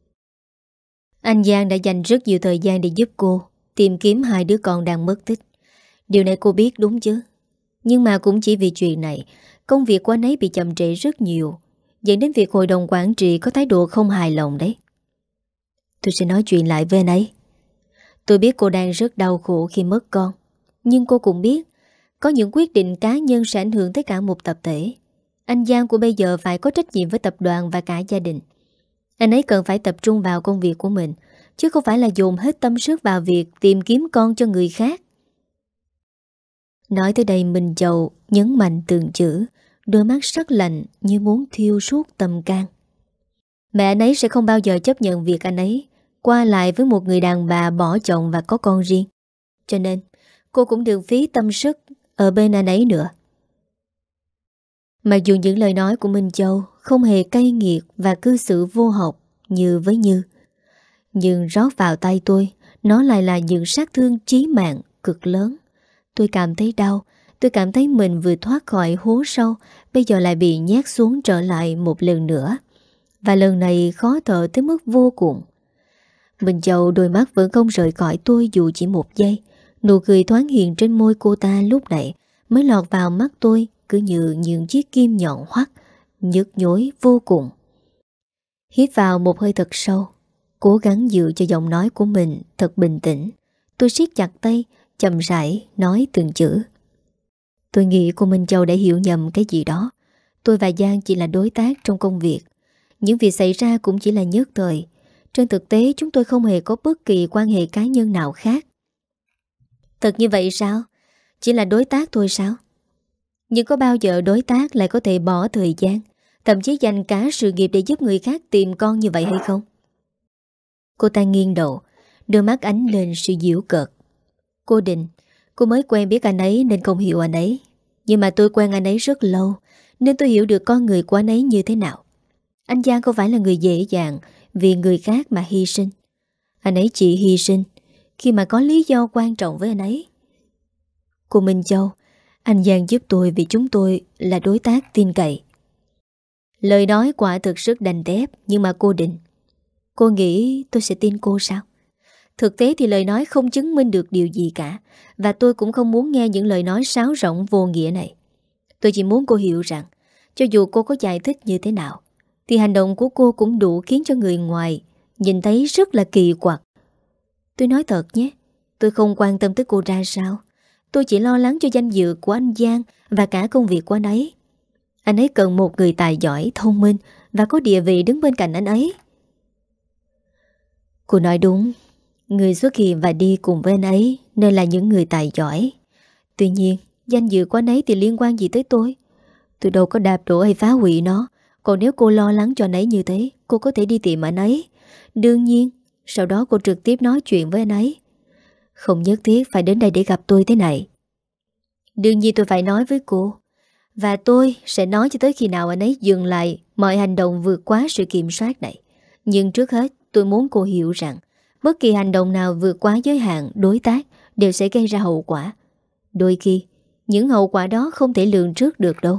Anh Giang đã dành rất nhiều thời gian để giúp cô tìm kiếm hai đứa con đang mất tích. Điều này cô biết đúng chứ? Nhưng mà cũng chỉ vì chuyện này, công việc của anh ấy bị chậm trễ rất nhiều, dẫn đến việc hội đồng quản trị có thái độ không hài lòng đấy. Tôi sẽ nói chuyện lại với anh ấy. Tôi biết cô đang rất đau khổ khi mất con, nhưng cô cũng biết có những quyết định cá nhân sẽ ảnh hưởng tới cả một tập thể. Anh Giang của bây giờ phải có trách nhiệm với tập đoàn và cả gia đình. Anh ấy cần phải tập trung vào công việc của mình, chứ không phải là dồn hết tâm sức vào việc tìm kiếm con cho người khác. Nói tới đây Minh Châu nhấn mạnh từng chữ, đôi mắt sắc lạnh như muốn thiêu suốt tâm can. Mẹ anh ấy sẽ không bao giờ chấp nhận việc anh ấy qua lại với một người đàn bà bỏ chồng và có con riêng. Cho nên cô cũng đừng phí tâm sức ở bên anh ấy nữa. Mặc dù những lời nói của Minh Châu không hề cay nghiệt và cư xử vô học như với Như, nhưng rót vào tay tôi, nó lại là những sát thương chí mạng cực lớn. Tôi cảm thấy đau. Tôi cảm thấy mình vừa thoát khỏi hố sâu, bây giờ lại bị nhét xuống trở lại một lần nữa. Và lần này khó thở tới mức vô cùng. Minh Châu đôi mắt vẫn không rời khỏi tôi dù chỉ một giây. Nụ cười thoáng hiện trên môi cô ta lúc nãy mới lọt vào mắt tôi, cứ như những chiếc kim nhọn hoắt, nhức nhối vô cùng. Hít vào một hơi thật sâu, cố gắng giữ cho giọng nói của mình thật bình tĩnh. Tôi siết chặt tay, chậm rãi nói từng chữ. Tôi nghĩ cô Minh Châu đã hiểu nhầm cái gì đó. Tôi và Giang chỉ là đối tác trong công việc. Những việc xảy ra cũng chỉ là nhất thời. Trên thực tế chúng tôi không hề có bất kỳ quan hệ cá nhân nào khác. Thật như vậy sao? Chỉ là đối tác thôi sao? Nhưng có bao giờ đối tác lại có thể bỏ thời gian, thậm chí dành cả sự nghiệp để giúp người khác tìm con như vậy hay không? Cô ta nghiêng đầu, đôi mắt ánh lên sự giễu cợt. Cô định, cô mới quen biết anh ấy nên không hiểu anh ấy. Nhưng mà tôi quen anh ấy rất lâu, nên tôi hiểu được con người của anh ấy như thế nào. Anh Giang không phải là người dễ dàng vì người khác mà hy sinh. Anh ấy chỉ hy sinh khi mà có lý do quan trọng với anh ấy. Cô Minh Châu, anh Giang giúp tôi vì chúng tôi là đối tác tin cậy. Lời nói quả thực rất đanh thép, nhưng mà cô định, cô nghĩ tôi sẽ tin cô sao? Thực tế thì lời nói không chứng minh được điều gì cả, và tôi cũng không muốn nghe những lời nói sáo rỗng vô nghĩa này. Tôi chỉ muốn cô hiểu rằng, cho dù cô có giải thích như thế nào, thì hành động của cô cũng đủ khiến cho người ngoài nhìn thấy rất là kỳ quặc. Tôi nói thật nhé, tôi không quan tâm tới cô ra sao. Tôi chỉ lo lắng cho danh dự của anh Giang và cả công việc của anh ấy. Anh ấy cần một người tài giỏi, thông minh và có địa vị đứng bên cạnh anh ấy. Cô nói đúng, người xuất hiện và đi cùng với anh ấy nên là những người tài giỏi. Tuy nhiên, danh dự của anh ấy thì liên quan gì tới tôi? Tôi đâu có đạp đổ hay phá hủy nó. Còn nếu cô lo lắng cho anh ấy như thế, cô có thể đi tìm anh ấy. Đương nhiên, sau đó cô trực tiếp nói chuyện với anh ấy. Không nhất thiết phải đến đây để gặp tôi thế này. Đương nhiên tôi phải nói với cô. Và tôi sẽ nói cho tới khi nào anh ấy dừng lại mọi hành động vượt quá sự kiểm soát này. Nhưng trước hết tôi muốn cô hiểu rằng bất kỳ hành động nào vượt quá giới hạn đối tác đều sẽ gây ra hậu quả. Đôi khi những hậu quả đó không thể lường trước được đâu.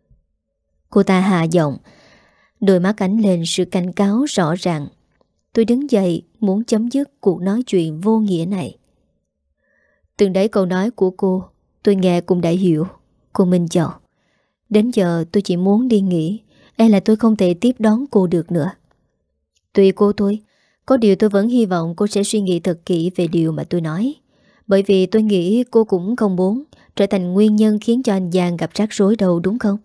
Cô ta hạ giọng, đôi mắt ánh lên sự cảnh cáo rõ ràng. Tôi đứng dậy muốn chấm dứt cuộc nói chuyện vô nghĩa này. Từng đấy câu nói của cô tôi nghe cũng đã hiểu. Cô Minh Châu, đến giờ tôi chỉ muốn đi nghỉ. E là tôi không thể tiếp đón cô được nữa. Tùy cô thôi. Có điều tôi vẫn hy vọng cô sẽ suy nghĩ thật kỹ về điều mà tôi nói. Bởi vì tôi nghĩ cô cũng không muốn trở thành nguyên nhân khiến cho anh Giang gặp rắc rối đâu, đúng không?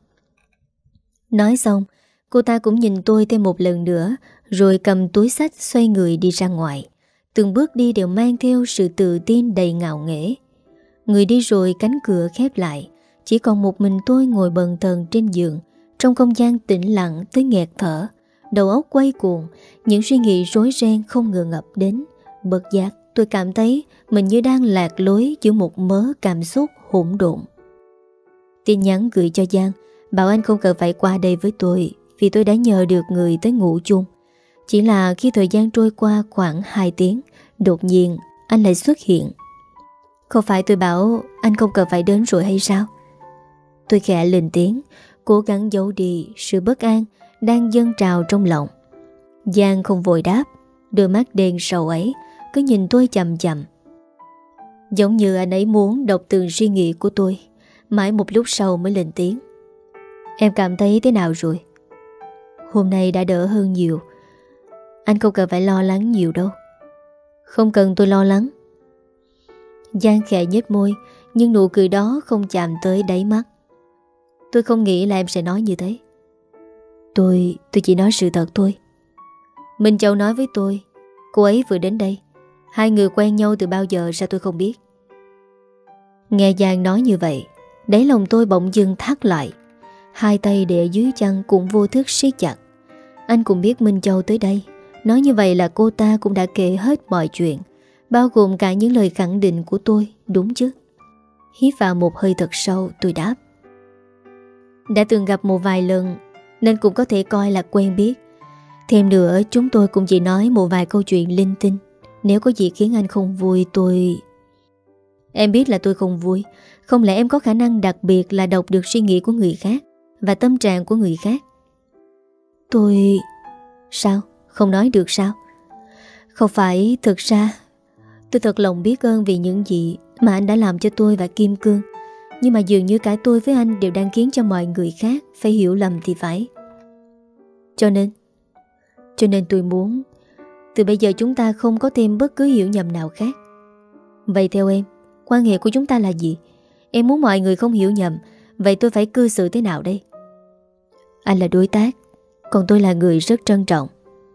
Nói xong, cô ta cũng nhìn tôi thêm một lần nữa, rồi cầm túi xách xoay người đi ra ngoài. Từng bước đi đều mang theo sự tự tin đầy ngạo nghễ. Người đi rồi cánh cửa khép lại. Chỉ còn một mình tôi ngồi bần thần trên giường, trong không gian tĩnh lặng tới nghẹt thở. Đầu óc quay cuồng, những suy nghĩ rối ren không ngờ ngập đến. Bất giác tôi cảm thấy mình như đang lạc lối giữa một mớ cảm xúc hỗn độn. Tin nhắn gửi cho Giang, bảo anh không cần phải qua đây với tôi, vì tôi đã nhờ được người tới ngủ chung. Chỉ là khi thời gian trôi qua khoảng hai tiếng, đột nhiên anh lại xuất hiện. Không phải tôi bảo anh không cần phải đến rồi hay sao? Tôi khẽ lên tiếng, cố gắng giấu đi sự bất an đang dâng trào trong lòng. Giang không vội đáp, đôi mắt đen sầu ấy cứ nhìn tôi chằm chằm, giống như anh ấy muốn đọc từng suy nghĩ của tôi. Mãi một lúc sau mới lên tiếng. Em cảm thấy thế nào rồi? Hôm nay đã đỡ hơn nhiều. Anh không cần phải lo lắng nhiều đâu. Không cần tôi lo lắng. Giang khẽ nhếch môi, nhưng nụ cười đó không chạm tới đáy mắt. Tôi không nghĩ là em sẽ nói như thế. Tôi, tôi chỉ nói sự thật thôi. Minh Châu nói với tôi, cô ấy vừa đến đây. Hai người quen nhau từ bao giờ sao tôi không biết. Nghe Giang nói như vậy, đáy lòng tôi bỗng dưng thắt lại. Hai tay để dưới chân cũng vô thức siết chặt. Anh cũng biết Minh Châu tới đây. Nói như vậy là cô ta cũng đã kể hết mọi chuyện, bao gồm cả những lời khẳng định của tôi, đúng chứ? Hít vào một hơi thật sâu, tôi đáp. Đã từng gặp một vài lần nên cũng có thể coi là quen biết. Thêm nữa, chúng tôi cũng chỉ nói một vài câu chuyện linh tinh. Nếu có gì khiến anh không vui tôi... Em biết là tôi không vui. Không lẽ em có khả năng đặc biệt là đọc được suy nghĩ của người khác và tâm trạng của người khác? Tôi... Sao? Không nói được sao? Không phải, thực ra tôi thật lòng biết ơn vì những gì mà anh đã làm cho tôi và Kim Cương. Nhưng mà dường như cả tôi với anh đều đang khiến cho mọi người khác phải hiểu lầm thì phải. Cho nên Cho nên tôi muốn từ bây giờ chúng ta không có thêm bất cứ hiểu nhầm nào khác. Vậy theo em, quan hệ của chúng ta là gì? Em muốn mọi người không hiểu nhầm, vậy tôi phải cư xử thế nào đây? Anh là đối tác, còn tôi là người rất trân trọng.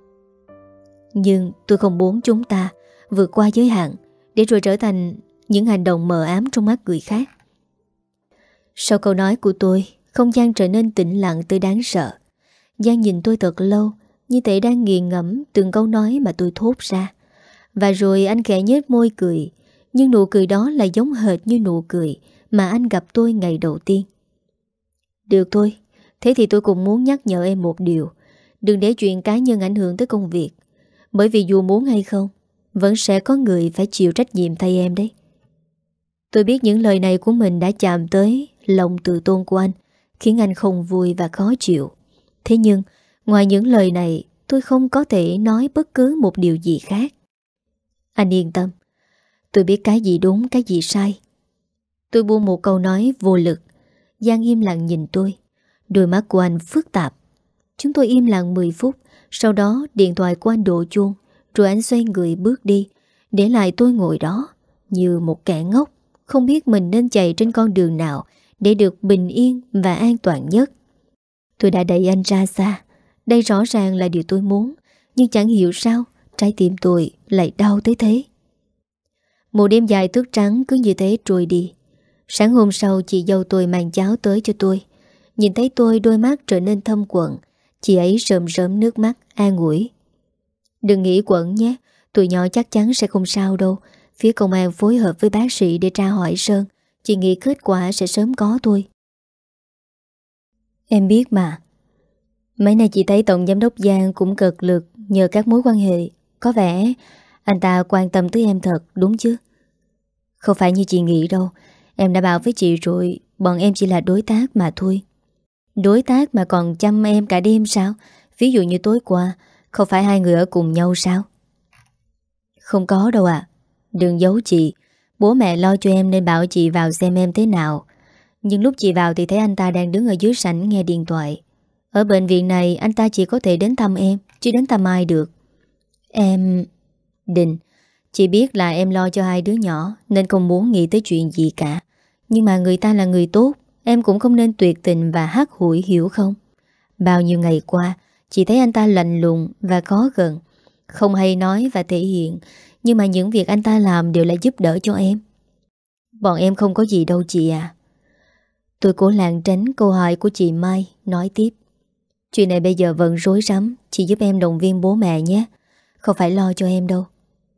Nhưng tôi không muốn chúng ta vượt qua giới hạn để rồi trở thành những hành động mờ ám trong mắt người khác. Sau câu nói của tôi, không gian trở nên tĩnh lặng tới đáng sợ. Giang nhìn tôi thật lâu, như thể đang nghiền ngẫm từng câu nói mà tôi thốt ra. Và rồi anh khẽ nhếch môi cười. Nhưng nụ cười đó là giống hệt như nụ cười mà anh gặp tôi ngày đầu tiên. Được thôi, thế thì tôi cũng muốn nhắc nhở em một điều. Đừng để chuyện cá nhân ảnh hưởng tới công việc. Bởi vì dù muốn hay không, vẫn sẽ có người phải chịu trách nhiệm thay em đấy. Tôi biết những lời này của mình đã chạm tới lòng tự tôn của anh, khiến anh không vui và khó chịu. Thế nhưng, ngoài những lời này, tôi không có thể nói bất cứ một điều gì khác. Anh yên tâm, tôi biết cái gì đúng, cái gì sai. Tôi buông một câu nói vô lực. Giang im lặng nhìn tôi. Đôi mắt của anh phức tạp. Chúng tôi im lặng mười phút. Sau đó điện thoại của anh đổ chuông. Rồi anh xoay người bước đi, để lại tôi ngồi đó như một kẻ ngốc, không biết mình nên chạy trên con đường nào để được bình yên và an toàn nhất. Tôi đã đẩy anh ra xa. Đây rõ ràng là điều tôi muốn. Nhưng chẳng hiểu sao trái tim tôi lại đau tới thế. Một đêm dài thức trắng cứ như thế trôi đi. Sáng hôm sau chị dâu tôi mang cháo tới cho tôi. Nhìn thấy tôi đôi mắt trở nên thâm quặn. Chị ấy rơm rớm nước mắt an ủi. Đừng nghĩ quẩn nhé, tụi nhỏ chắc chắn sẽ không sao đâu. Phía công an phối hợp với bác sĩ để tra hỏi Sơn. Chị nghĩ kết quả sẽ sớm có thôi. Em biết mà. Mấy nay chị thấy Tổng Giám đốc Giang cũng cực lực nhờ các mối quan hệ. Có vẻ anh ta quan tâm tới em thật, đúng chứ? Không phải như chị nghĩ đâu. Em đã bảo với chị rồi, bọn em chỉ là đối tác mà thôi. Đối tác mà còn chăm em cả đêm sao? Ví dụ như tối qua, không phải hai người ở cùng nhau sao? Không có đâu ạ. Đừng giấu chị. Bố mẹ lo cho em nên bảo chị vào xem em thế nào. Nhưng lúc chị vào thì thấy anh ta đang đứng ở dưới sảnh nghe điện thoại. Ở bệnh viện này anh ta chỉ có thể đến thăm em, chứ đến thăm ai được. Em... Đình, chị biết là em lo cho hai đứa nhỏ nên không muốn nghĩ tới chuyện gì cả. Nhưng mà người ta là người tốt, em cũng không nên tuyệt tình và hắt hủi, hiểu không? Bao nhiêu ngày qua, chị thấy anh ta lạnh lùng và khó gần, không hay nói và thể hiện. Nhưng mà những việc anh ta làm đều là giúp đỡ cho em. Bọn em không có gì đâu chị à. Tôi cố lảng tránh câu hỏi của chị Mai, nói tiếp. Chuyện này bây giờ vẫn rối rắm, chị giúp em động viên bố mẹ nhé. Không phải lo cho em đâu.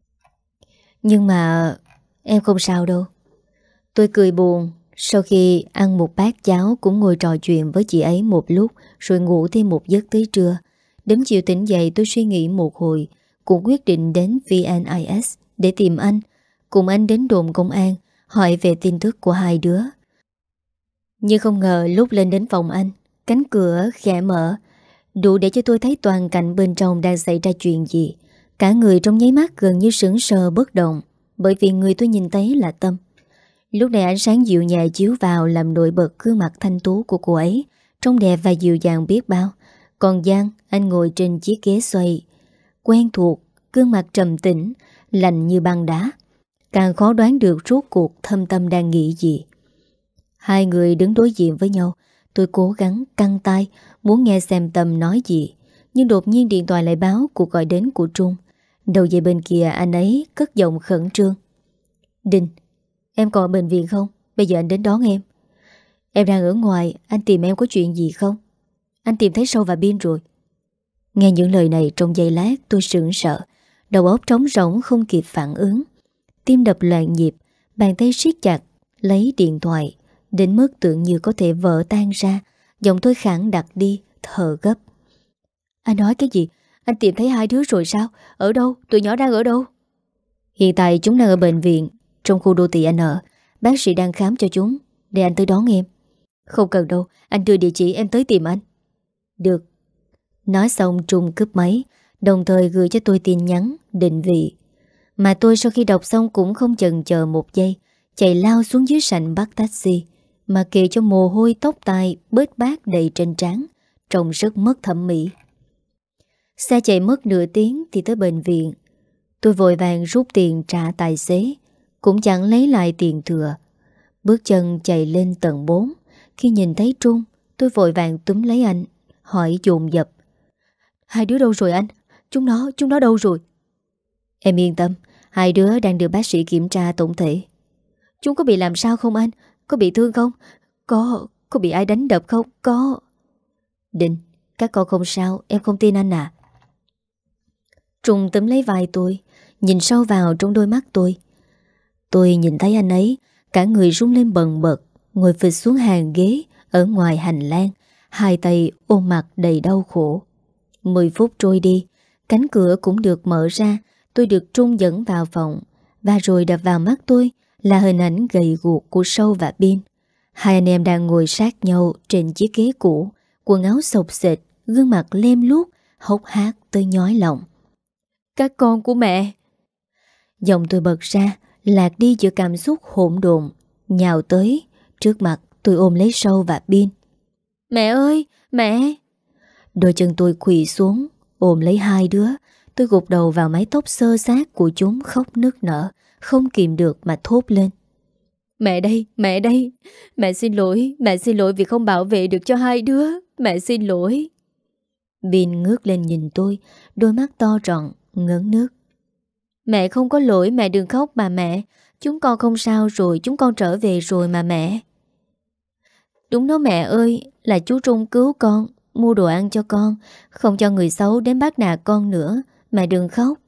Nhưng mà em không sao đâu. Tôi cười buồn. Sau khi ăn một bát cháo cũng ngồi trò chuyện với chị ấy một lúc, rồi ngủ thêm một giấc tới trưa. Đến chiều tỉnh dậy tôi suy nghĩ một hồi, cũng quyết định đến vê en i ét để tìm anh. Cùng anh đến đồn công an hỏi về tin tức của hai đứa. Nhưng không ngờ lúc lên đến phòng anh, cánh cửa khẽ mở, đủ để cho tôi thấy toàn cảnh bên trong đang xảy ra chuyện gì. Cả người trong nháy mắt gần như sững sờ bất động, bởi vì người tôi nhìn thấy là Tâm. Lúc này ánh sáng dịu nhẹ chiếu vào làm nổi bật gương mặt thanh tú của cô ấy, trông đẹp và dịu dàng biết bao. Còn Giang, anh ngồi trên chiếc ghế xoay, quen thuộc, gương mặt trầm tĩnh, lạnh như băng đá. Càng khó đoán được rốt cuộc Thâm Tâm đang nghĩ gì. Hai người đứng đối diện với nhau. Tôi cố gắng căng tai, muốn nghe xem Tâm nói gì. Nhưng đột nhiên điện thoại lại báo cuộc gọi đến của Trung. Đầu dây bên kia anh ấy cất giọng khẩn trương. Đình, em còn ở bệnh viện không? Bây giờ anh đến đón em. Em đang ở ngoài, anh tìm em có chuyện gì không? Anh tìm thấy Sâu và Bin rồi. Nghe những lời này trong giây lát tôi sững sờ. Đầu óc trống rỗng không kịp phản ứng. Tim đập loạn nhịp, bàn tay siết chặt lấy điện thoại, đến mức tưởng như có thể vỡ tan ra. Giọng tôi khản đặc đi, thở gấp. Anh nói cái gì? Anh tìm thấy hai đứa rồi sao? Ở đâu? Tụi nhỏ đang ở đâu? Hiện tại chúng đang ở bệnh viện, trong khu đô thị anh ở. Bác sĩ đang khám cho chúng. Để anh tới đón em. Không cần đâu, anh đưa địa chỉ em tới tìm anh. Được. Nói xong Trung cướp máy, đồng thời gửi cho tôi tin nhắn định vị. Mà tôi sau khi đọc xong cũng không chần chờ một giây, chạy lao xuống dưới sảnh bắt taxi, mà kệ cho mồ hôi tóc tai bết bát đầy trên trán, trông rất mất thẩm mỹ. Xe chạy mất nửa tiếng thì tới bệnh viện. Tôi vội vàng rút tiền trả tài xế, cũng chẳng lấy lại tiền thừa. Bước chân chạy lên tầng bốn. Khi nhìn thấy Trung, tôi vội vàng túm lấy anh, hỏi dồn dập. Hai đứa đâu rồi anh? Chúng nó, chúng nó đâu rồi? Em yên tâm, hai đứa đang được bác sĩ kiểm tra tổng thể. Chúng có bị làm sao không anh? Có bị thương không? Có, có bị ai đánh đập không? Có. Định, Các con không sao, em không tin anh à? Trung túm lấy vai tôi, nhìn sâu vào trong đôi mắt tôi. Tôi nhìn thấy anh ấy, cả người rung lên bần bật, ngồi phịch xuống hàng ghế ở ngoài hành lang, hai tay ôm mặt đầy đau khổ. Mười phút trôi đi, cánh cửa cũng được mở ra, tôi được Trung dẫn vào phòng, và rồi đập vào mắt tôi là hình ảnh gầy guộc của Sâu và Bin. Hai anh em đang ngồi sát nhau trên chiếc ghế cũ, quần áo xộc xệch, gương mặt lem luốc, hốc hác tới nhói lòng. Các con của mẹ! Giọng tôi bật ra, lạc đi giữa cảm xúc hỗn độn, nhào tới trước mặt tôi ôm lấy Sâu và Bin. Mẹ ơi! Mẹ! Đôi chân tôi quỳ xuống, ôm lấy hai đứa. Tôi gục đầu vào mái tóc xơ xác của chúng, khóc nức nở, không kìm được mà thốt lên. Mẹ đây, mẹ đây! Mẹ xin lỗi, mẹ xin lỗi vì không bảo vệ được cho hai đứa. Mẹ xin lỗi. Bin ngước lên nhìn tôi, đôi mắt to tròn, ngấn nước. Mẹ không có lỗi, mẹ đừng khóc mà mẹ. Chúng con không sao rồi, chúng con trở về rồi mà mẹ. Đúng đó mẹ ơi, là chú Trung cứu con, mua đồ ăn cho con, không cho người xấu đến bắt nạt con nữa. Mẹ đừng khóc.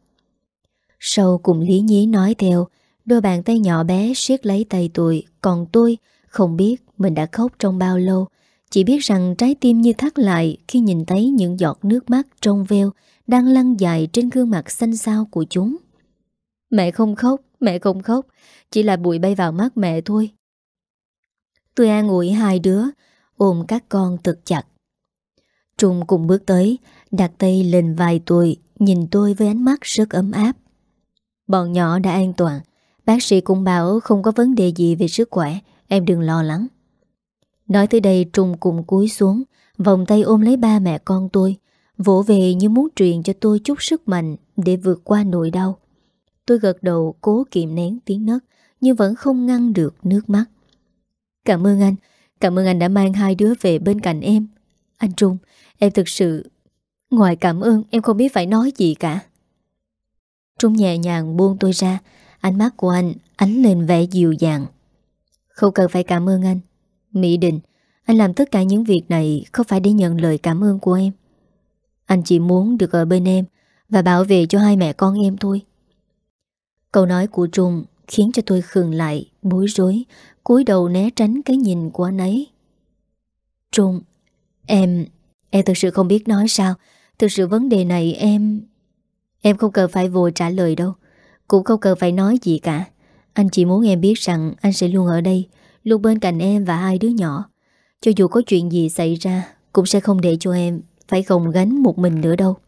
Sâu cùng lý nhí nói theo, đôi bàn tay nhỏ bé siết lấy tay tôi. Còn tôi không biết mình đã khóc trong bao lâu, chỉ biết rằng trái tim như thắt lại khi nhìn thấy những giọt nước mắt trong veo đang lăn dài trên gương mặt xanh xao của chúng. Mẹ không khóc, mẹ không khóc, chỉ là bụi bay vào mắt mẹ thôi. Tôi an ủi hai đứa, ôm các con thật chặt. Trung cùng bước tới, đặt tay lên vai tôi, nhìn tôi với ánh mắt rất ấm áp. Bọn nhỏ đã an toàn, bác sĩ cũng bảo không có vấn đề gì về sức khỏe, em đừng lo lắng. Nói tới đây Trung cùng cúi xuống, vòng tay ôm lấy ba mẹ con tôi, vỗ về như muốn truyền cho tôi chút sức mạnh để vượt qua nỗi đau. Tôi gật đầu cố kiềm nén tiếng nấc, nhưng vẫn không ngăn được nước mắt. Cảm ơn anh, cảm ơn anh đã mang hai đứa về bên cạnh em. Anh Trung, em thực sự... Ngoài cảm ơn em không biết phải nói gì cả. Trung nhẹ nhàng buông tôi ra, ánh mắt của anh ánh lên vẻ dịu dàng. Không cần phải cảm ơn anh. Mỹ Đình, anh làm tất cả những việc này không phải để nhận lời cảm ơn của em. Anh chỉ muốn được ở bên em và bảo vệ cho hai mẹ con em thôi. Câu nói của Trung khiến cho tôi khựng lại, bối rối, cúi đầu né tránh cái nhìn của anh ấy. Trung, em... Em thực sự không biết nói sao. Thực sự vấn đề này em... Em không cần phải vội trả lời đâu, cũng không cần phải nói gì cả. Anh chỉ muốn em biết rằng anh sẽ luôn ở đây, luôn bên cạnh em và hai đứa nhỏ. Cho dù có chuyện gì xảy ra, cũng sẽ không để cho em phải gồng gánh một mình nữa đâu.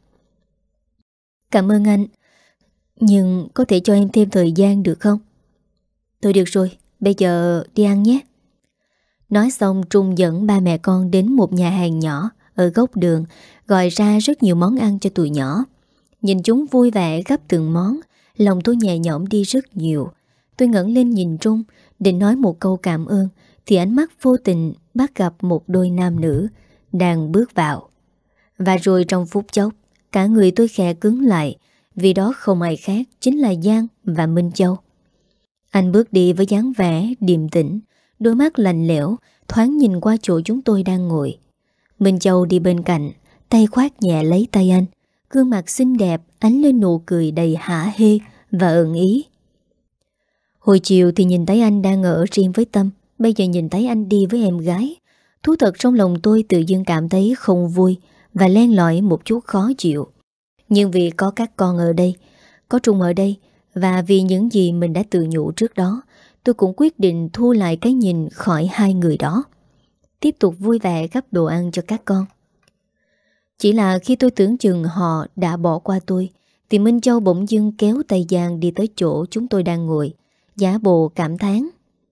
Cảm ơn anh. Nhưng có thể cho em thêm thời gian được không? Thôi được rồi, bây giờ đi ăn nhé. Nói xong Trung dẫn ba mẹ con đến một nhà hàng nhỏ ở góc đường, gọi ra rất nhiều món ăn cho tụi nhỏ. Nhìn chúng vui vẻ gắp từng món, lòng tôi nhẹ nhõm đi rất nhiều. Tôi ngẩng lên nhìn Trung, định nói một câu cảm ơn, thì ánh mắt vô tình bắt gặp một đôi nam nữ đang bước vào. Và rồi trong phút chốc, cả người tôi khẽ cứng lại, vì đó không ai khác chính là Giang và Minh Châu. Anh bước đi với dáng vẻ điềm tĩnh, đôi mắt lạnh lẽo, thoáng nhìn qua chỗ chúng tôi đang ngồi. Minh Châu đi bên cạnh, tay khoác nhẹ lấy tay anh, gương mặt xinh đẹp ánh lên nụ cười đầy hả hê và ẩn ý. Hồi chiều thì nhìn thấy anh đang ở riêng với Tâm, bây giờ nhìn thấy anh đi với em gái. Thú thật trong lòng tôi tự dưng cảm thấy không vui và len lỏi một chút khó chịu. Nhưng vì có các con ở đây, có Trung ở đây, và vì những gì mình đã tự nhủ trước đó, tôi cũng quyết định thu lại cái nhìn khỏi hai người đó. Tiếp tục vui vẻ gắp đồ ăn cho các con. Chỉ là khi tôi tưởng chừng họ đã bỏ qua tôi, thì Minh Châu bỗng dưng kéo tay Giang đi tới chỗ chúng tôi đang ngồi, giả bộ cảm thán.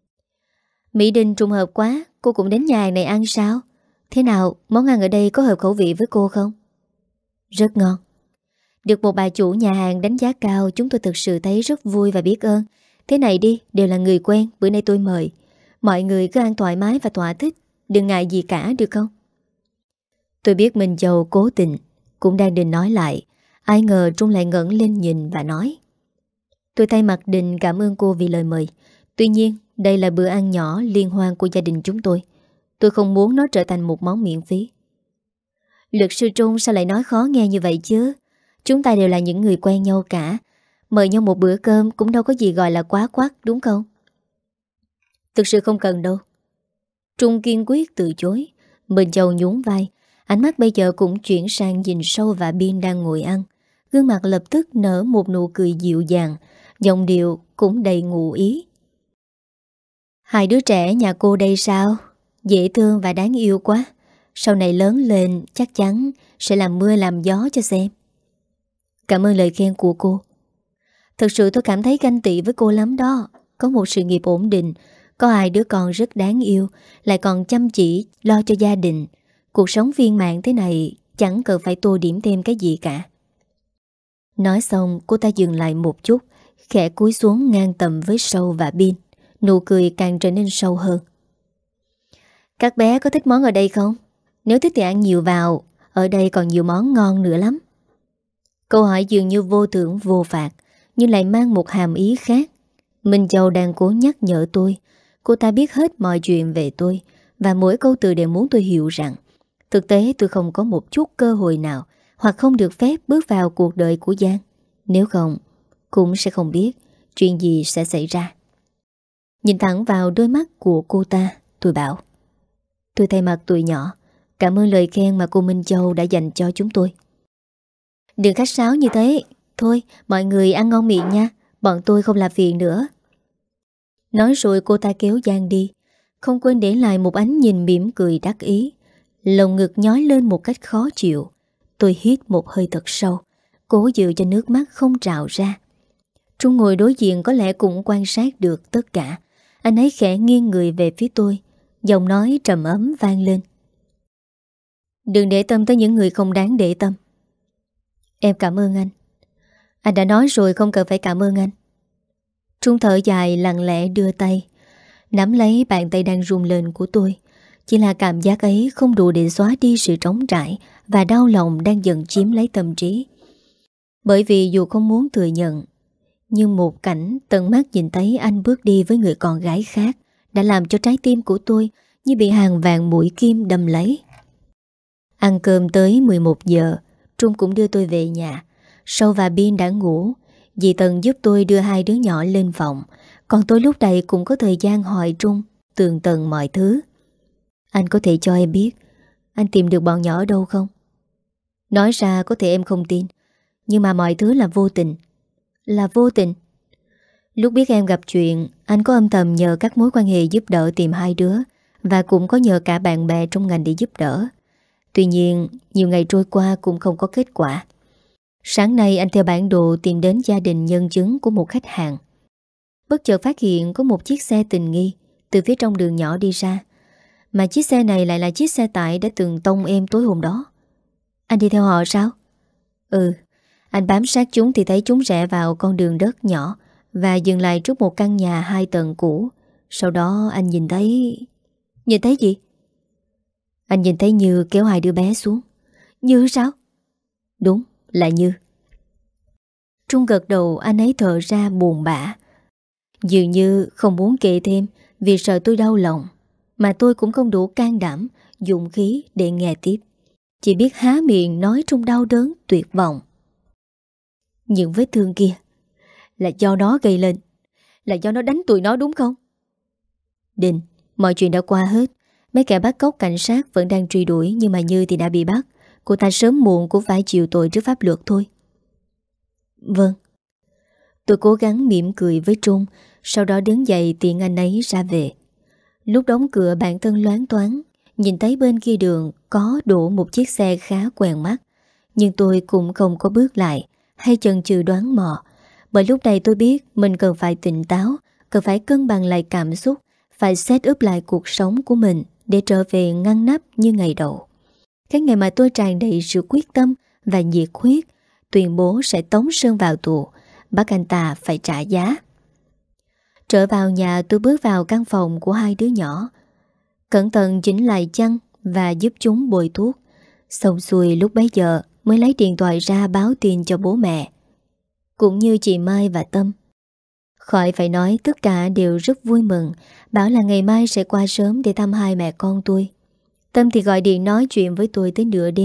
Mỹ Đình trùng hợp quá, cô cũng đến nhà hàng này ăn sao? Thế nào, món ăn ở đây có hợp khẩu vị với cô không? Rất ngon. Được một bà chủ nhà hàng đánh giá cao, chúng tôi thực sự thấy rất vui và biết ơn. Thế này đi, đều là người quen, bữa nay tôi mời. Mọi người cứ ăn thoải mái và thỏa thích, đừng ngại gì cả được không? Tôi biết Minh Châu cố tình, cũng đang định nói lại. Ai ngờ Trung lại ngẩng lên nhìn và nói. Tôi thay mặt định cảm ơn cô vì lời mời. Tuy nhiên, đây là bữa ăn nhỏ liên hoan của gia đình chúng tôi. Tôi không muốn nó trở thành một món miễn phí. Luật sư Trung sao lại nói khó nghe như vậy chứ? Chúng ta đều là những người quen nhau cả. Mời nhau một bữa cơm cũng đâu có gì gọi là quá quắt, đúng không? Thực sự không cần đâu. Trung kiên quyết từ chối. Minh Châu nhún vai. Ánh mắt bây giờ cũng chuyển sang nhìn sâu và Bin đang ngồi ăn. Gương mặt lập tức nở một nụ cười dịu dàng, giọng điệu cũng đầy ngụ ý. Hai đứa trẻ nhà cô đây sao? Dễ thương và đáng yêu quá. Sau này lớn lên chắc chắn sẽ làm mưa làm gió cho xem. Cảm ơn lời khen của cô. Thực sự tôi cảm thấy ganh tị với cô lắm đó. Có một sự nghiệp ổn định, có hai đứa con rất đáng yêu, lại còn chăm chỉ lo cho gia đình. Cuộc sống viên mãn thế này chẳng cần phải tô điểm thêm cái gì cả. Nói xong cô ta dừng lại một chút, khẽ cúi xuống ngang tầm với Sâu và Bin. Nụ cười càng trở nên sâu hơn. Các bé có thích món ở đây không? Nếu thích thì ăn nhiều vào, ở đây còn nhiều món ngon nữa lắm. Câu hỏi dường như vô thưởng vô phạt, nhưng lại mang một hàm ý khác. Minh Châu đang cố nhắc nhở tôi. Cô ta biết hết mọi chuyện về tôi, và mỗi câu từ đều muốn tôi hiểu rằng thực tế tôi không có một chút cơ hội nào, hoặc không được phép bước vào cuộc đời của Giang. Nếu không, cũng sẽ không biết chuyện gì sẽ xảy ra. Nhìn thẳng vào đôi mắt của cô ta, tôi bảo: Tôi thay mặt tụi nhỏ cảm ơn lời khen mà cô Minh Châu đã dành cho chúng tôi. Đừng khách sáo như thế. Thôi, mọi người ăn ngon miệng nha, bọn tôi không làm phiền nữa. Nói rồi cô ta kéo Giang đi, không quên để lại một ánh nhìn mỉm cười đắc ý. Lồng ngực nhói lên một cách khó chịu. Tôi hít một hơi thật sâu, cố giữ cho nước mắt không trào ra. Trung ngồi đối diện có lẽ cũng quan sát được tất cả. Anh ấy khẽ nghiêng người về phía tôi, giọng nói trầm ấm vang lên: Đừng để tâm tới những người không đáng để tâm. Em cảm ơn anh. Anh đã nói rồi, không cần phải cảm ơn anh. Trung thở dài lặng lẽ đưa tay nắm lấy bàn tay đang run lên của tôi. Chỉ là cảm giác ấy không đủ để xóa đi sự trống trải và đau lòng đang dần chiếm lấy tâm trí. Bởi vì dù không muốn thừa nhận, nhưng một cảnh tận mắt nhìn thấy anh bước đi với người con gái khác đã làm cho trái tim của tôi như bị hàng vạn mũi kim đâm lấy. Ăn cơm tới mười một giờ, Trung cũng đưa tôi về nhà. Sâu và Bin đã ngủ. Dì Tần giúp tôi đưa hai đứa nhỏ lên phòng. Còn tôi lúc này cũng có thời gian hỏi Trung tường tận mọi thứ. Anh có thể cho em biết anh tìm được bọn nhỏ ở đâu không? Nói ra có thể em không tin, nhưng mà mọi thứ là vô tình. Là vô tình. Lúc biết em gặp chuyện, anh có âm thầm nhờ các mối quan hệ giúp đỡ tìm hai đứa, và cũng có nhờ cả bạn bè trong ngành để giúp đỡ. Tuy nhiên, nhiều ngày trôi qua cũng không có kết quả. Sáng nay anh theo bản đồ tìm đến gia đình nhân chứng của một khách hàng. Bất chợt phát hiện có một chiếc xe tình nghi từ phía trong đường nhỏ đi ra. Mà chiếc xe này lại là chiếc xe tải đã từng tông em tối hôm đó. Anh đi theo họ sao? Ừ, anh bám sát chúng thì thấy chúng rẽ vào con đường đất nhỏ và dừng lại trước một căn nhà hai tầng cũ. Sau đó anh nhìn thấy... Nhìn thấy gì? Anh nhìn thấy Như kéo hai đứa bé xuống. Như sao? Đúng, là Như. Trung gật đầu, anh ấy thở ra buồn bã. Dường như không muốn kể thêm vì sợ tôi đau lòng. Mà tôi cũng không đủ can đảm, dũng khí để nghe tiếp. Chỉ biết há miệng nói trong đau đớn tuyệt vọng. Những vết thương kia là do nó gây lên, là do nó đánh tụi nó đúng không? Đình, mọi chuyện đã qua hết. Mấy kẻ bắt cóc cảnh sát vẫn đang truy đuổi, nhưng mà Như thì đã bị bắt. Cô ta sớm muộn cũng phải chịu tội trước pháp luật thôi. Vâng. Tôi cố gắng mỉm cười với Trung, sau đó đứng dậy tiện anh ấy ra về. Lúc đóng cửa bản thân loáng toán, nhìn thấy bên kia đường có đổ một chiếc xe khá quen mắt. Nhưng tôi cũng không có bước lại hay chần chừ đoán mò. Bởi lúc này tôi biết mình cần phải tỉnh táo, cần phải cân bằng lại cảm xúc, phải set up lại cuộc sống của mình để trở về ngăn nắp như ngày đầu. Cái ngày mà tôi tràn đầy sự quyết tâm và nhiệt huyết, tuyên bố sẽ tống Sơn vào tù, bắt anh ta phải trả giá. Trở vào nhà, tôi bước vào căn phòng của hai đứa nhỏ, cẩn thận chỉnh lại chăn và giúp chúng bôi thuốc. Xong xuôi lúc bấy giờ mới lấy điện thoại ra báo tin cho bố mẹ, cũng như chị Mai và Tâm. Khỏi phải nói, tất cả đều rất vui mừng, bảo là ngày mai sẽ qua sớm để thăm hai mẹ con tôi. Tâm thì gọi điện nói chuyện với tôi tới nửa đêm,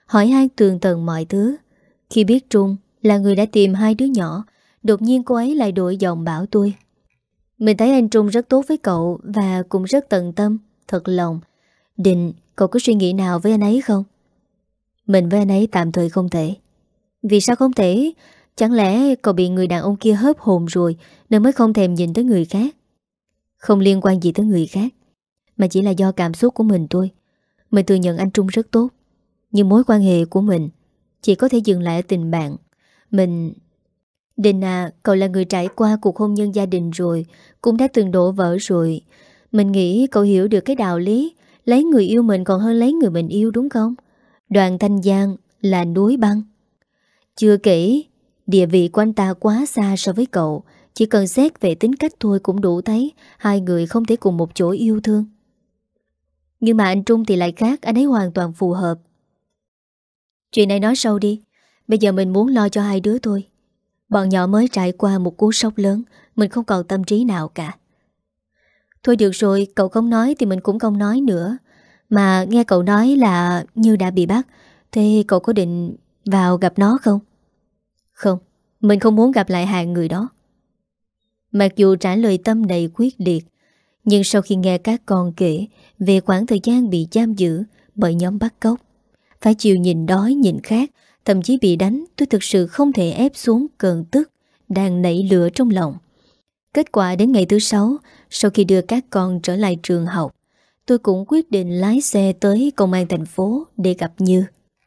hỏi han tường tận mọi thứ. Khi biết Trung là người đã tìm hai đứa nhỏ, đột nhiên cô ấy lại đổi giọng bảo tôi: mình thấy anh Trung rất tốt với cậu và cũng rất tận tâm, thật lòng. Định, cậu có suy nghĩ nào với anh ấy không? Mình với anh ấy tạm thời không thể. Vì sao không thể? Chẳng lẽ cậu bị người đàn ông kia hớp hồn rồi nên mới không thèm nhìn tới người khác? Không liên quan gì tới người khác, mà chỉ là do cảm xúc của mình thôi. Mình thừa nhận anh Trung rất tốt, nhưng mối quan hệ của mình chỉ có thể dừng lại ở tình bạn. Mình... Định à, cậu là người trải qua cuộc hôn nhân gia đình rồi, cũng đã từng đổ vỡ rồi. Mình nghĩ cậu hiểu được cái đạo lý lấy người yêu mình còn hơn lấy người mình yêu, đúng không? Đoàn Thanh Giang là núi băng. Chưa kể, địa vị của anh ta quá xa so với cậu. Chỉ cần xét về tính cách thôi cũng đủ thấy hai người không thể cùng một chỗ yêu thương. Nhưng mà anh Trung thì lại khác, anh ấy hoàn toàn phù hợp. Chuyện này nói sâu đi. Bây giờ mình muốn lo cho hai đứa thôi. Bọn nhỏ mới trải qua một cú sốc lớn, mình không còn tâm trí nào cả. Thôi được rồi, cậu không nói thì mình cũng không nói nữa. Mà nghe cậu nói là Như đã bị bắt, thế cậu có định vào gặp nó không? Không, mình không muốn gặp lại hai người đó. Mặc dù trả lời Tâm đầy quyết liệt, nhưng sau khi nghe các con kể về khoảng thời gian bị giam giữ bởi nhóm bắt cóc, phải chịu nhìn đói nhìn khát, thậm chí bị đánh, tôi thực sự không thể ép xuống cơn tức đang nảy lửa trong lòng. Kết quả đến ngày thứ sáu, sau khi đưa các con trở lại trường học, tôi cũng quyết định lái xe tới công an thành phố để gặp Như.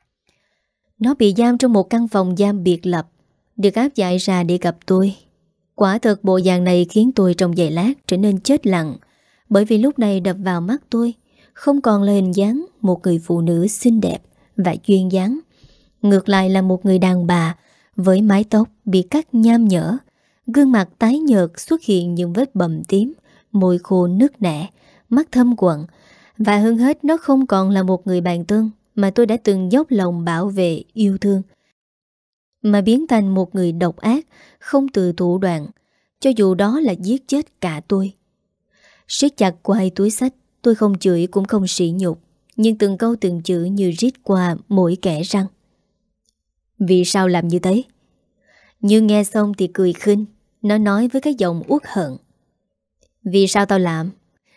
Nó bị giam trong một căn phòng giam biệt lập, được áp giải ra để gặp tôi. Quả thật bộ dạng này khiến tôi trong giây lát trở nên chết lặng, bởi vì lúc này đập vào mắt tôi không còn là hình dáng một người phụ nữ xinh đẹp và duyên dáng, ngược lại là một người đàn bà với mái tóc bị cắt nham nhở, gương mặt tái nhợt xuất hiện những vết bầm tím, môi khô nứt nẻ, mắt thâm quặn. Và hơn hết, nó không còn là một người bạn thân mà tôi đã từng dốc lòng bảo vệ, yêu thương, mà biến thành một người độc ác, không từ thủ đoạn, cho dù đó là giết chết cả tôi. Siết chặt quai túi xách, tôi không chửi cũng không sỉ nhục, nhưng từng câu từng chữ như rít qua mỗi kẽ răng. Vì sao làm như thế? Như nghe xong thì cười khinh. Nó nói với cái giọng uất hận: vì sao tao làm?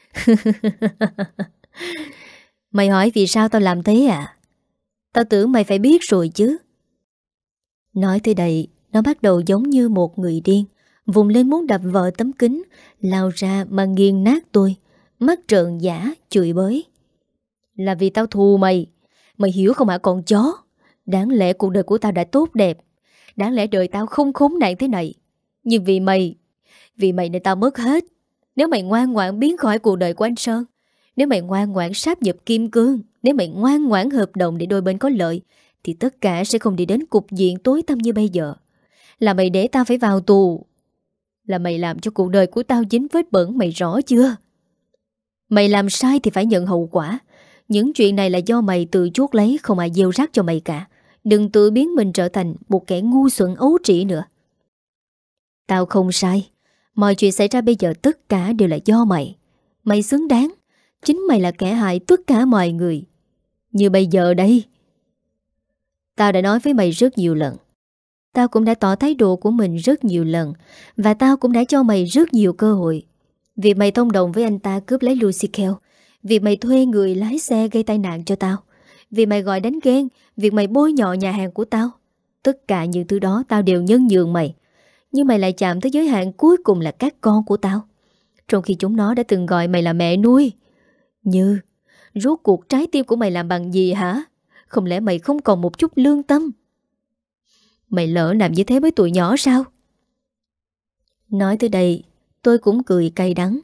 Mày hỏi vì sao tao làm thế à? Tao tưởng mày phải biết rồi chứ. Nói tới đây, nó bắt đầu giống như một người điên, vùng lên muốn đập vỡ tấm kính, lao ra mà nghiền nát tôi, mắt trợn dã, chửi bới. Là vì tao thù mày. Mày hiểu không hả con chó? Đáng lẽ cuộc đời của tao đã tốt đẹp, đáng lẽ đời tao không khốn nạn thế này. Nhưng vì mày, vì mày nên tao mất hết. Nếu mày ngoan ngoãn biến khỏi cuộc đời của anh Sơn, nếu mày ngoan ngoãn sáp nhập kim cương, nếu mày ngoan ngoãn hợp đồng để đôi bên có lợi, thì tất cả sẽ không đi đến cục diện tối tăm như bây giờ. Là mày để tao phải vào tù, là mày làm cho cuộc đời của tao dính vết bẩn, mày rõ chưa? Mày làm sai thì phải nhận hậu quả. Những chuyện này là do mày tự chuốc lấy, không ai gieo rắc cho mày cả. Đừng tự biến mình trở thành một kẻ ngu xuẩn ấu trĩ nữa. Tao không sai. Mọi chuyện xảy ra bây giờ tất cả đều là do mày. Mày xứng đáng. Chính mày là kẻ hại tất cả mọi người. Như bây giờ đây. Tao đã nói với mày rất nhiều lần. Tao cũng đã tỏ thái độ của mình rất nhiều lần. Và tao cũng đã cho mày rất nhiều cơ hội. Việc mày thông đồng với anh ta cướp lấy Lucy Kell, việc mày thuê người lái xe gây tai nạn cho tao, việc mày gọi đánh ghen, việc mày bôi nhọ nhà hàng của tao, tất cả những thứ đó tao đều nhân nhường mày. Nhưng mày lại chạm tới giới hạn cuối cùng là các con của tao, trong khi chúng nó đã từng gọi mày là mẹ nuôi. Như, rốt cuộc trái tim của mày làm bằng gì hả? Không lẽ mày không còn một chút lương tâm? Mày lỡ làm như thế với tụi nhỏ sao? Nói tới đây, tôi cũng cười cay đắng.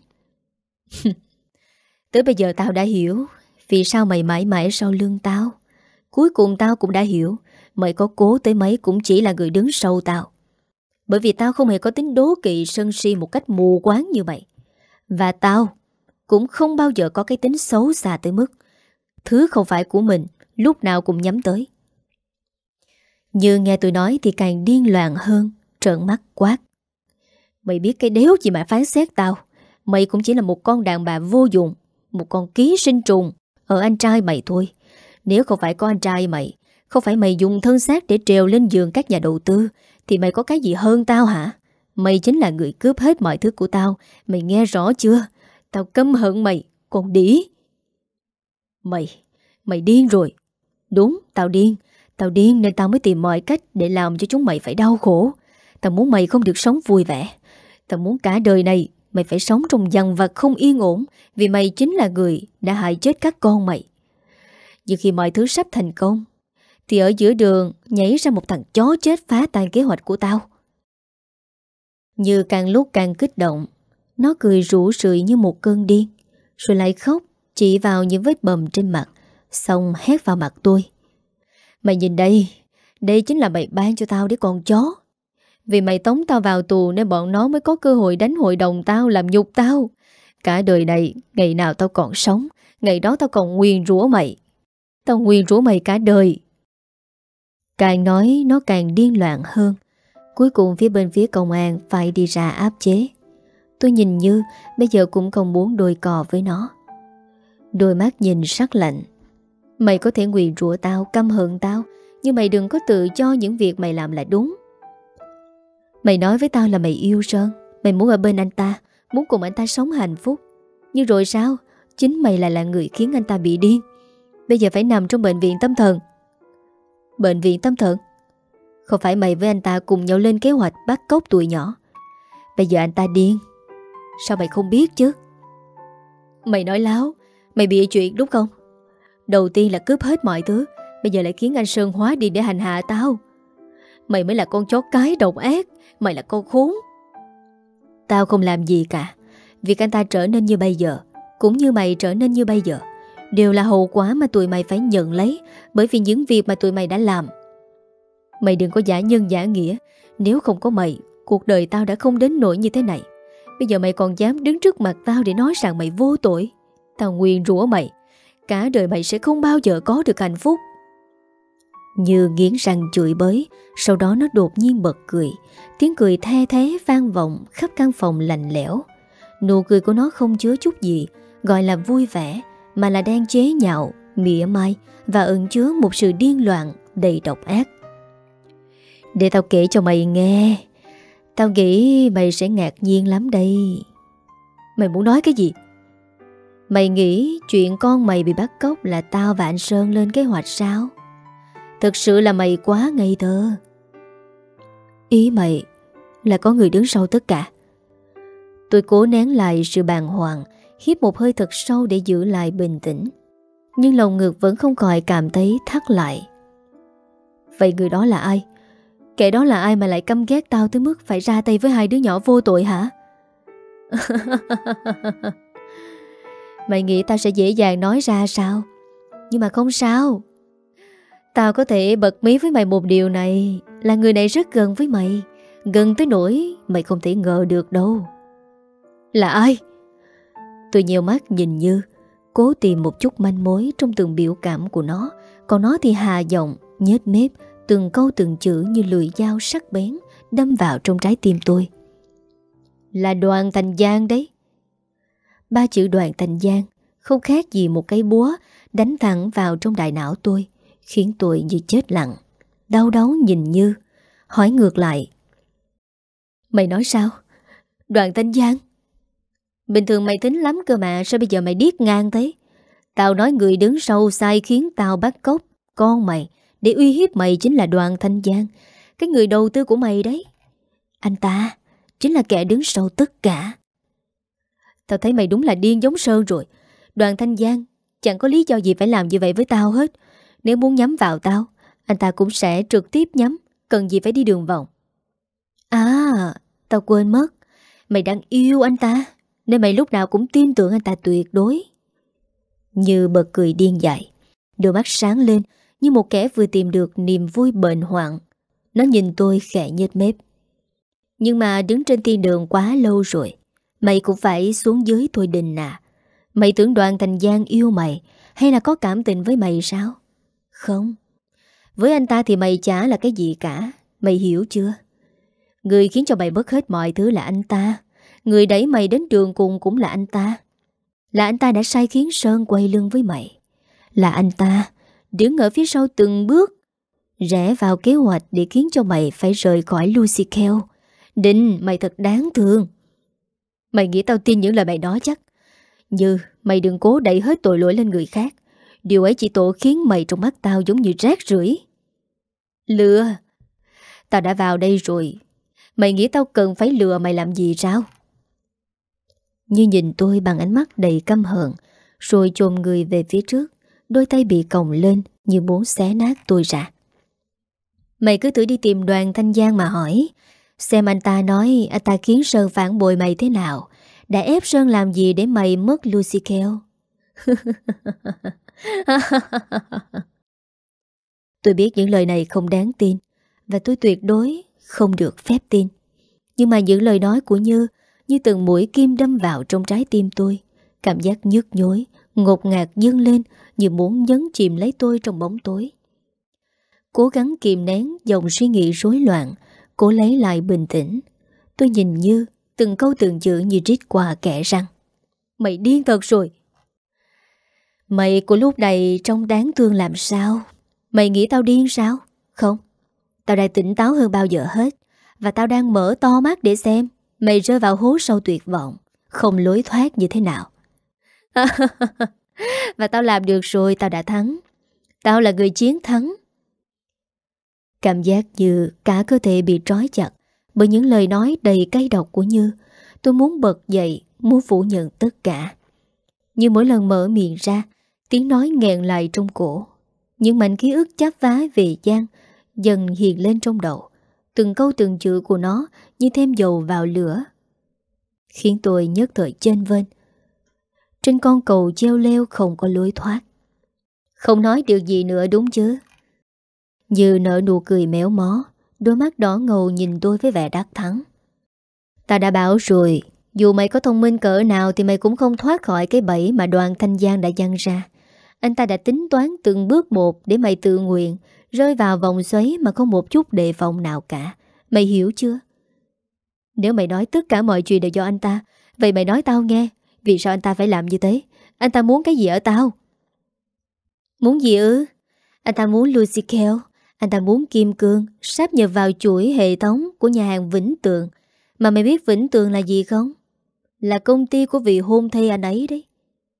Tới bây giờ tao đã hiểu vì sao mày mãi mãi sau lưng tao. Cuối cùng tao cũng đã hiểu mày có cố tới mấy cũng chỉ là người đứng sau tao. Bởi vì tao không hề có tính đố kỵ sân si một cách mù quáng như mày. Và tao cũng không bao giờ có cái tính xấu xa tới mức thứ không phải của mình lúc nào cũng nhắm tới. Như nghe tôi nói thì càng điên loạn hơn, trợn mắt quát: Mày biết cái đéo gì mà phán xét tao. Mày cũng chỉ là một con đàn bà vô dụng, một con ký sinh trùng ở anh trai mày thôi. Nếu không phải có anh trai mày, Không phải mày dùng thân xác để trèo lên giường các nhà đầu tư thì mày có cái gì hơn tao hả? Mày chính là người cướp hết mọi thứ của tao. Mày nghe rõ chưa? Tao căm hận mày, con đĩ. Mày, mày điên rồi. Đúng, tao điên. Tao điên nên tao mới tìm mọi cách để làm cho chúng mày phải đau khổ. Tao muốn mày không được sống vui vẻ. Tao muốn cả đời này mày phải sống trong dằn vặt không yên ổn, vì mày chính là người đã hại chết các con mày. Nhưng khi mọi thứ sắp thành công thì ở giữa đường nhảy ra một thằng chó chết phá tan kế hoạch của tao. Như càng lúc càng kích động, nó cười rủ rượi như một cơn điên, rồi lại khóc, chỉ vào những vết bầm trên mặt, xong hét vào mặt tôi. Mày nhìn đây, đây chính là mày ban cho tao để con chó. Vì mày tống tao vào tù nên bọn nó mới có cơ hội đánh hội đồng tao, làm nhục tao. Cả đời này, ngày nào tao còn sống, ngày đó tao còn nguyền rủa mày. Tao nguyền rủa mày cả đời. Càng nói nó càng điên loạn hơn. Cuối cùng phía bên phía công an phải đi ra áp chế. Tôi nhìn Như bây giờ cũng không muốn đôi cò với nó. Đôi mắt nhìn sắc lạnh. Mày có thể nguyền rủa tao, căm hận tao, nhưng mày đừng có tự cho những việc mày làm là đúng. Mày nói với tao là mày yêu Sơn, mày muốn ở bên anh ta, muốn cùng anh ta sống hạnh phúc. Nhưng rồi sao? Chính mày lại là người khiến anh ta bị điên. Bây giờ phải nằm trong bệnh viện tâm thần. Bệnh viện tâm thần? Không phải mày với anh ta cùng nhau lên kế hoạch bắt cóc tụi nhỏ. Bây giờ anh ta điên, sao mày không biết chứ? Mày nói láo, mày bịa chuyện đúng không? Đầu tiên là cướp hết mọi thứ, bây giờ lại khiến anh Sơn hóa đi để hành hạ tao. Mày mới là con chó cái độc ác. Mày là con khốn. Tao không làm gì cả. Việc anh ta trở nên như bây giờ, cũng như mày trở nên như bây giờ, đều là hậu quả mà tụi mày phải nhận lấy, bởi vì những việc mà tụi mày đã làm. Mày đừng có giả nhân giả nghĩa. Nếu không có mày, cuộc đời tao đã không đến nỗi như thế này. Bây giờ mày còn dám đứng trước mặt tao để nói rằng mày vô tội. Tao nguyền rủa mày, cả đời mày sẽ không bao giờ có được hạnh phúc. Như nghiến răng chửi bới. Sau đó nó đột nhiên bật cười. Tiếng cười the thế vang vọng khắp căn phòng lạnh lẽo. Nụ cười của nó không chứa chút gì gọi là vui vẻ, mà là đang chế nhạo, mỉa mai và ẩn chứa một sự điên loạn đầy độc ác. Để tao kể cho mày nghe. Tao nghĩ mày sẽ ngạc nhiên lắm đây. Mày muốn nói cái gì? Mày nghĩ chuyện con mày bị bắt cóc là tao và anh Sơn lên kế hoạch sao? Thực sự là mày quá ngây thơ. Ý mày là có người đứng sau tất cả. Tôi cố nén lại sự bàng hoàng, hít một hơi thật sâu để giữ lại bình tĩnh. Nhưng lòng ngực vẫn không khỏi cảm thấy thắt lại. Vậy người đó là ai? Kẻ đó là ai mà lại căm ghét tao tới mức phải ra tay với hai đứa nhỏ vô tội hả? Mày nghĩ tao sẽ dễ dàng nói ra sao? Nhưng mà không sao. Tao có thể bật mí với mày một điều này, là người này rất gần với mày, gần tới nỗi mày không thể ngờ được đâu. Là ai? Tôi nhiều mắt nhìn Như, cố tìm một chút manh mối trong từng biểu cảm của nó. Còn nó thì hà giọng, nhếch mép, từng câu từng chữ như lưỡi dao sắc bén đâm vào trong trái tim tôi. Là Đoàn Thành Giang đấy. Ba chữ Đoàn Thành Giang không khác gì một cây búa đánh thẳng vào trong đại não tôi, khiến tôi như chết lặng, đau đớn nhìn Như, hỏi ngược lại. Mày nói sao? Đoàn Thành Giang? Bình thường mày tính lắm cơ mà, sao bây giờ mày điếc ngang thế? Tao nói người đứng sau sai khiến tao bắt cóc con mày để uy hiếp mày chính là Đoàn Thành Giang, cái người đầu tư của mày đấy. Anh ta chính là kẻ đứng sau tất cả. Tao thấy mày đúng là điên giống Sơn rồi. Đoàn Thành Giang chẳng có lý do gì phải làm như vậy với tao hết. Nếu muốn nhắm vào tao, anh ta cũng sẽ trực tiếp nhắm, cần gì phải đi đường vòng. À, tao quên mất, mày đang yêu anh ta, nên mày lúc nào cũng tin tưởng anh ta tuyệt đối. Như bật cười điên dại, đôi mắt sáng lên như một kẻ vừa tìm được niềm vui bệnh hoạn. Nó nhìn tôi khẽ nhếch mép. Nhưng mà đứng trên thiên đường quá lâu rồi, mày cũng phải xuống dưới thôi Đình à. Mày tưởng Đoàn Thành Giang yêu mày hay là có cảm tình với mày sao? Không. Với anh ta thì mày chả là cái gì cả. Mày hiểu chưa? Người khiến cho mày mất hết mọi thứ là anh ta. Người đẩy mày đến đường cùng cũng là anh ta. Là anh ta đã sai khiến Sơn quay lưng với mày. Là anh ta đứng ở phía sau từng bước rẽ vào kế hoạch để khiến cho mày phải rời khỏi Lucy Kell. Đinh, mày thật đáng thương. Mày nghĩ tao tin những lời mày nói chắc? Như, mày đừng cố đẩy hết tội lỗi lên người khác. Điều ấy chỉ tổ khiến mày trong mắt tao giống như rác rưởi. Lừa? Tao đã vào đây rồi. Mày nghĩ tao cần phải lừa mày làm gì sao? Như nhìn tôi bằng ánh mắt đầy căm hận, rồi chồm người về phía trước, đôi tay bị còng lên như muốn xé nát tôi ra. Mày cứ thử đi tìm Đoàn Thanh Giang mà hỏi, xem anh ta nói anh ta khiến Sơn phản bội mày thế nào, đã ép Sơn làm gì để mày mất Lucy Kell. Tôi biết những lời này không đáng tin, và tôi tuyệt đối không được phép tin. Nhưng mà những lời nói của Như như từng mũi kim đâm vào trong trái tim tôi. Cảm giác nhức nhối, ngột ngạt dâng lên như muốn nhấn chìm lấy tôi trong bóng tối. Cố gắng kìm nén dòng suy nghĩ rối loạn, cố lấy lại bình tĩnh. Tôi nhìn Như, từng câu từng chữ như rít qua kẽ răng. Mày điên thật rồi. Mày của lúc này trông đáng thương làm sao? Mày nghĩ tao điên sao? Không, tao đã tỉnh táo hơn bao giờ hết. Và tao đang mở to mắt để xem mày rơi vào hố sâu tuyệt vọng, không lối thoát như thế nào. Và tao làm được rồi, tao đã thắng. Tao là người chiến thắng. Cảm giác như cả cơ thể bị trói chặt bởi những lời nói đầy cay độc của Như. Tôi muốn bật dậy, muốn phủ nhận tất cả. Nhưng mỗi lần mở miệng ra, tiếng nói nghẹn lại trong cổ. Những mảnh ký ức chắp vá về Giang dần hiện lên trong đầu. Từng câu từng chữ của nó như thêm dầu vào lửa, khiến tôi nhất thời chênh vênh trên con cầu treo leo không có lối thoát. Không nói được gì nữa đúng chứ? Như nở nụ cười méo mó, đôi mắt đỏ ngầu nhìn tôi với vẻ đắc thắng. Ta đã bảo rồi, dù mày có thông minh cỡ nào thì mày cũng không thoát khỏi cái bẫy mà Đoàn Thanh Giang đã giăng ra. Anh ta đã tính toán từng bước một để mày tự nguyện rơi vào vòng xoáy mà không một chút đề phòng nào cả. Mày hiểu chưa? Nếu mày nói tất cả mọi chuyện đều do anh ta, vậy mày nói tao nghe, vì sao anh ta phải làm như thế? Anh ta muốn cái gì ở tao? Muốn gì ư? Anh ta muốn Lucy Kell. Anh ta muốn Kim Cương sáp nhập vào chuỗi hệ thống của nhà hàng Vĩnh Tường. Mà mày biết Vĩnh Tường là gì không? Là công ty của vị hôn thê anh ấy đấy.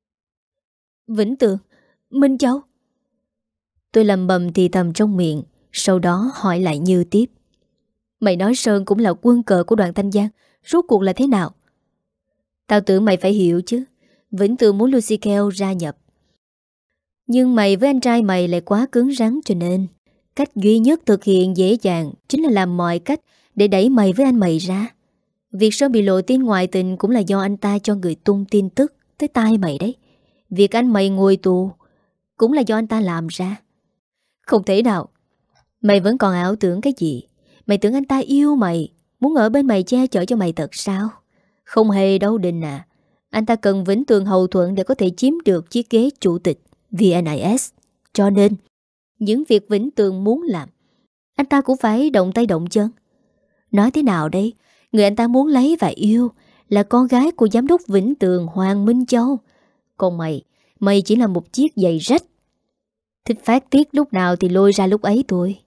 Vĩnh Tường? Minh Châu? Tôi lầm bầm thì thầm trong miệng, sau đó hỏi lại Như tiếp. Mày nói Sơn cũng là quân cờ của Đoàn Thanh Giang, rốt cuộc là thế nào? Tao tưởng mày phải hiểu chứ. Vĩnh Tường muốn Lucy Kell gia nhập, nhưng mày với anh trai mày lại quá cứng rắn, cho nên cách duy nhất thực hiện dễ dàng chính là làm mọi cách để đẩy mày với anh mày ra. Việc Sơn bị lộ tin ngoại tình cũng là do anh ta cho người tung tin tức tới tai mày đấy. Việc anh mày ngồi tù cũng là do anh ta làm ra. Không thể nào. Mày vẫn còn ảo tưởng cái gì? Mày tưởng anh ta yêu mày, muốn ở bên mày che chở cho mày thật sao? Không hề đâu Đình à. Anh ta cần Vĩnh Tường hậu thuẫn để có thể chiếm được chiếc ghế chủ tịch vê en i ét. Cho nên những việc Vĩnh Tường muốn làm, anh ta cũng phải động tay động chân. Nói thế nào đây? Người anh ta muốn lấy và yêu là con gái của giám đốc Vĩnh Tường, Hoàng Minh Châu. Còn mày, mày chỉ là một chiếc giày rách, thích phát tiết lúc nào thì lôi ra lúc ấy thôi.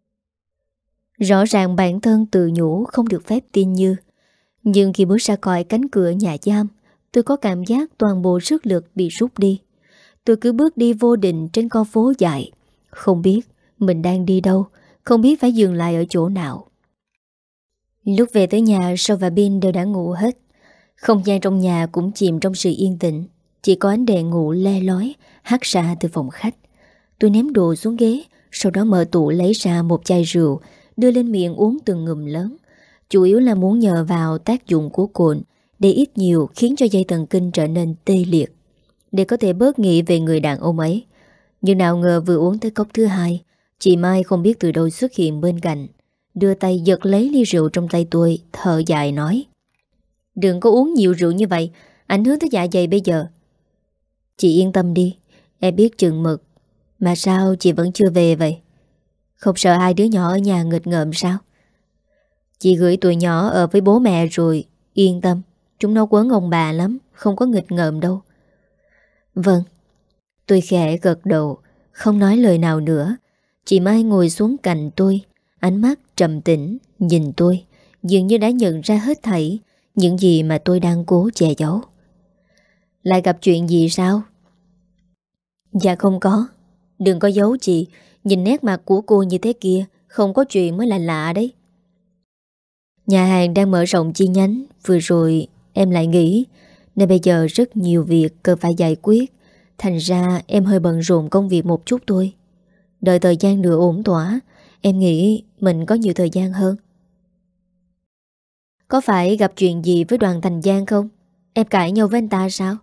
Rõ ràng bản thân tự nhủ không được phép tin Như. Nhưng khi bước ra khỏi cánh cửa nhà giam, tôi có cảm giác toàn bộ sức lực bị rút đi. Tôi cứ bước đi vô định trên con phố dài, không biết mình đang đi đâu, không biết phải dừng lại ở chỗ nào. Lúc về tới nhà, Sâu và Bin đều đã ngủ hết. Không gian trong nhà cũng chìm trong sự yên tĩnh. Chỉ có ánh đèn ngủ le lói hắt ra từ phòng khách. Tôi ném đồ xuống ghế, sau đó mở tủ lấy ra một chai rượu, đưa lên miệng uống từng ngụm lớn. Chủ yếu là muốn nhờ vào tác dụng của cồn để ít nhiều khiến cho dây thần kinh trở nên tê liệt, để có thể bớt nghĩ về người đàn ông ấy. Nhưng nào ngờ vừa uống tới cốc thứ hai, chị Mai không biết từ đâu xuất hiện bên cạnh, đưa tay giật lấy ly rượu trong tay tôi, thở dài nói: Đừng có uống nhiều rượu như vậy, ảnh hưởng tới dạ dày bây giờ. Chị yên tâm đi, em biết chừng mực. Mà sao chị vẫn chưa về vậy? Không sợ hai đứa nhỏ ở nhà nghịch ngợm sao? Chị gửi tụi nhỏ ở với bố mẹ rồi, yên tâm, chúng nó quấn ông bà lắm, không có nghịch ngợm đâu. Vâng. Tôi khẽ gật đầu, không nói lời nào nữa. Chị Mai ngồi xuống cạnh tôi, ánh mắt trầm tĩnh nhìn tôi, dường như đã nhận ra hết thảy những gì mà tôi đang cố che giấu. Lại gặp chuyện gì sao? Dạ không có. Đừng có giấu chị. Nhìn nét mặt của cô như thế kia, không có chuyện mới là lạ đấy. Nhà hàng đang mở rộng chi nhánh. Vừa rồi em lại nghỉ, nên bây giờ rất nhiều việc cần phải giải quyết. Thành ra em hơi bận rộn công việc một chút thôi. Đợi thời gian nữa ổn thỏa, em nghĩ mình có nhiều thời gian hơn. Có phải gặp chuyện gì với Đoàn Thành Giang không? Em cãi nhau với anh ta sao?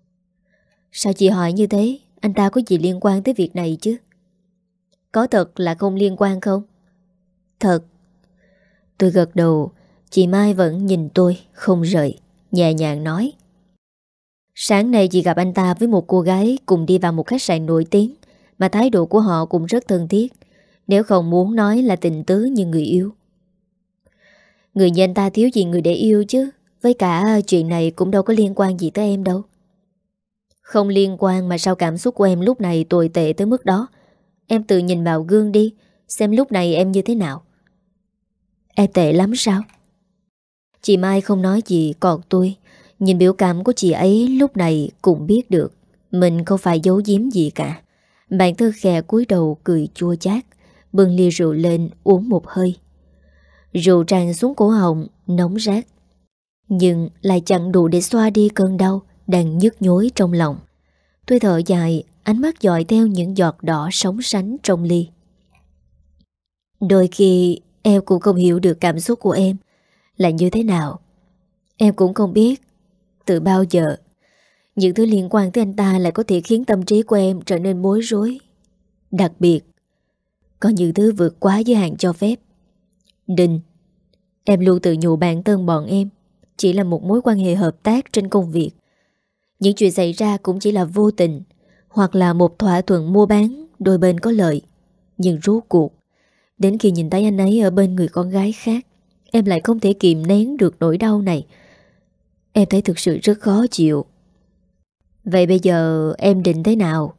Sao chị hỏi như thế? Anh ta có gì liên quan tới việc này chứ? Có thật là không liên quan không? Thật. Tôi gật đầu. Chị Mai vẫn nhìn tôi không rời, nhẹ nhàng nói: Sáng nay chị gặp anh ta với một cô gái cùng đi vào một khách sạn nổi tiếng, mà thái độ của họ cũng rất thân thiết, nếu không muốn nói là tình tứ như người yêu. Người như anh ta thiếu gì người để yêu chứ. Với cả chuyện này cũng đâu có liên quan gì tới em đâu. Không liên quan mà sao cảm xúc của em lúc này tồi tệ tới mức đó? Em tự nhìn vào gương đi, xem lúc này em như thế nào. Em tệ lắm sao? Chị Mai không nói gì, còn tôi nhìn biểu cảm của chị ấy lúc này cũng biết được mình không phải giấu giếm gì cả. Bạn Thư khè cúi đầu cười chua chát, bưng ly rượu lên uống một hơi. Rượu tràn xuống cổ họng, nóng rát, nhưng lại chẳng đủ để xoa đi cơn đau đang nhức nhối trong lòng. Tôi thở dài, ánh mắt dõi theo những giọt đỏ sóng sánh trong ly. Đôi khi em cũng không hiểu được cảm xúc của em là như thế nào. Em cũng không biết từ bao giờ những thứ liên quan tới anh ta lại có thể khiến tâm trí của em trở nên bối rối. Đặc biệt, có những thứ vượt quá giới hạn cho phép. Đình, em luôn tự nhủ bản thân bọn em chỉ là một mối quan hệ hợp tác trên công việc. Những chuyện xảy ra cũng chỉ là vô tình, hoặc là một thỏa thuận mua bán đôi bên có lợi. Nhưng rốt cuộc, đến khi nhìn thấy anh ấy ở bên người con gái khác, em lại không thể kìm nén được nỗi đau này. Em thấy thực sự rất khó chịu. Vậy bây giờ em định thế nào?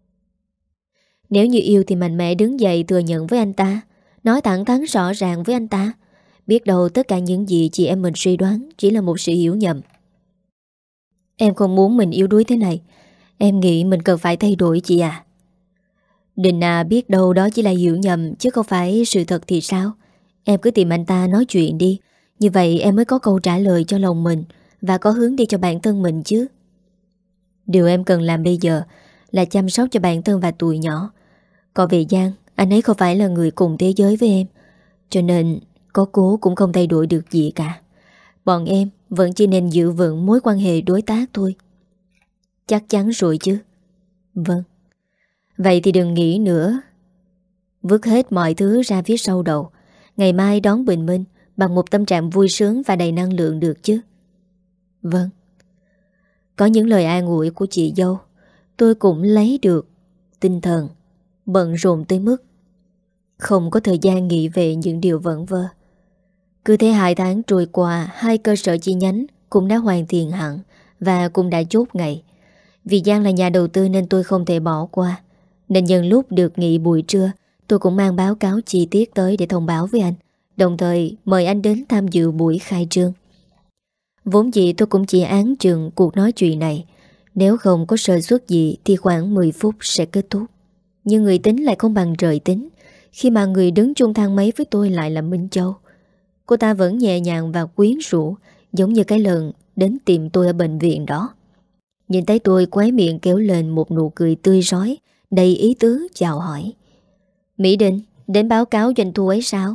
Nếu như yêu thì mạnh mẽ đứng dậy thừa nhận với anh ta, nói thẳng thắn rõ ràng với anh ta. Biết đâu tất cả những gì chị em mình suy đoán chỉ là một sự hiểu nhầm. Em không muốn mình yếu đuối thế này. Em nghĩ mình cần phải thay đổi chị à. Đình à, biết đâu đó chỉ là hiểu nhầm chứ không phải sự thật thì sao. Em cứ tìm anh ta nói chuyện đi. Như vậy em mới có câu trả lời cho lòng mình, và có hướng đi cho bản thân mình chứ. Điều em cần làm bây giờ là chăm sóc cho bản thân và tụi nhỏ. Còn về Giang, anh ấy không phải là người cùng thế giới với em, cho nên có cố cũng không thay đổi được gì cả. Bọn em vẫn chỉ nên giữ vững mối quan hệ đối tác thôi. Chắc chắn rồi chứ? Vâng. Vậy thì đừng nghĩ nữa. Vứt hết mọi thứ ra phía sau đầu. Ngày mai đón bình minh bằng một tâm trạng vui sướng và đầy năng lượng được chứ? Vâng. Có những lời an ủi của chị dâu, tôi cũng lấy được tinh thần. Bận rộn tới mức không có thời gian nghĩ về những điều vẩn vơ. Cứ thế hai tháng trôi qua, hai cơ sở chi nhánh cũng đã hoàn thiện hẳn và cũng đã chốt ngày. Vì Giang là nhà đầu tư nên tôi không thể bỏ qua, nên nhân lúc được nghỉ buổi trưa, tôi cũng mang báo cáo chi tiết tới để thông báo với anh, đồng thời mời anh đến tham dự buổi khai trương. Vốn dĩ tôi cũng chỉ án chừng cuộc nói chuyện này, nếu không có sơ suất gì thì khoảng mười phút sẽ kết thúc. Nhưng người tính lại không bằng trời tính, khi mà người đứng chung thang máy với tôi lại là Minh Châu. Cô ta vẫn nhẹ nhàng và quyến rũ, giống như cái lần đến tìm tôi ở bệnh viện đó. Nhìn thấy tôi, khóe miệng kéo lên một nụ cười tươi rói, đầy ý tứ chào hỏi. Mỹ Định, đến báo cáo doanh thu ấy sao?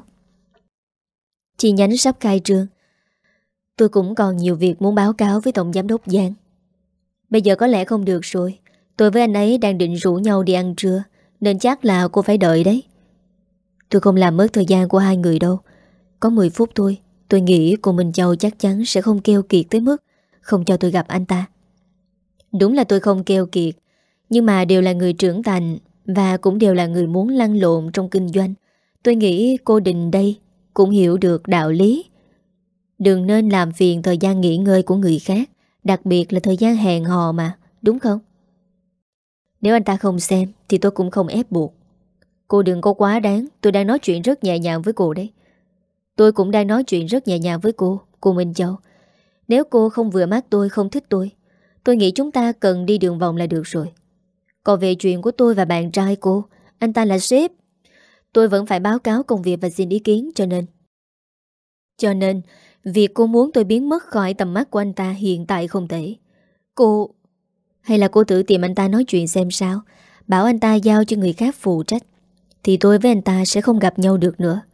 Chi nhánh sắp khai trương. Tôi cũng còn nhiều việc muốn báo cáo với Tổng Giám đốc Giang. Bây giờ có lẽ không được rồi. Tôi với anh ấy đang định rủ nhau đi ăn trưa, nên chắc là cô phải đợi đấy. Tôi không làm mất thời gian của hai người đâu. Có mười phút thôi. Tôi nghĩ cô Minh Châu chắc chắn sẽ không keo kiệt tới mức không cho tôi gặp anh ta. Đúng là tôi không keo kiệt, nhưng mà đều là người trưởng thành và cũng đều là người muốn lăn lộn trong kinh doanh. Tôi nghĩ cô Đình đây cũng hiểu được đạo lý. Đừng nên làm phiền thời gian nghỉ ngơi của người khác, đặc biệt là thời gian hẹn hò mà, đúng không? Nếu anh ta không xem thì tôi cũng không ép buộc. Cô đừng có quá đáng. Tôi đang nói chuyện rất nhẹ nhàng với cô đấy. Tôi cũng đang nói chuyện rất nhẹ nhàng với cô, cô Minh Châu. Nếu cô không vừa mắt tôi, không thích tôi, tôi nghĩ chúng ta cần đi đường vòng là được rồi. Còn về chuyện của tôi và bạn trai cô, anh ta là sếp, tôi vẫn phải báo cáo công việc và xin ý kiến. Cho nên Cho nên việc cô muốn tôi biến mất khỏi tầm mắt của anh ta hiện tại không thể. Cô Hay là cô tự tìm anh ta nói chuyện xem sao, bảo anh ta giao cho người khác phụ trách, thì tôi với anh ta sẽ không gặp nhau được nữa.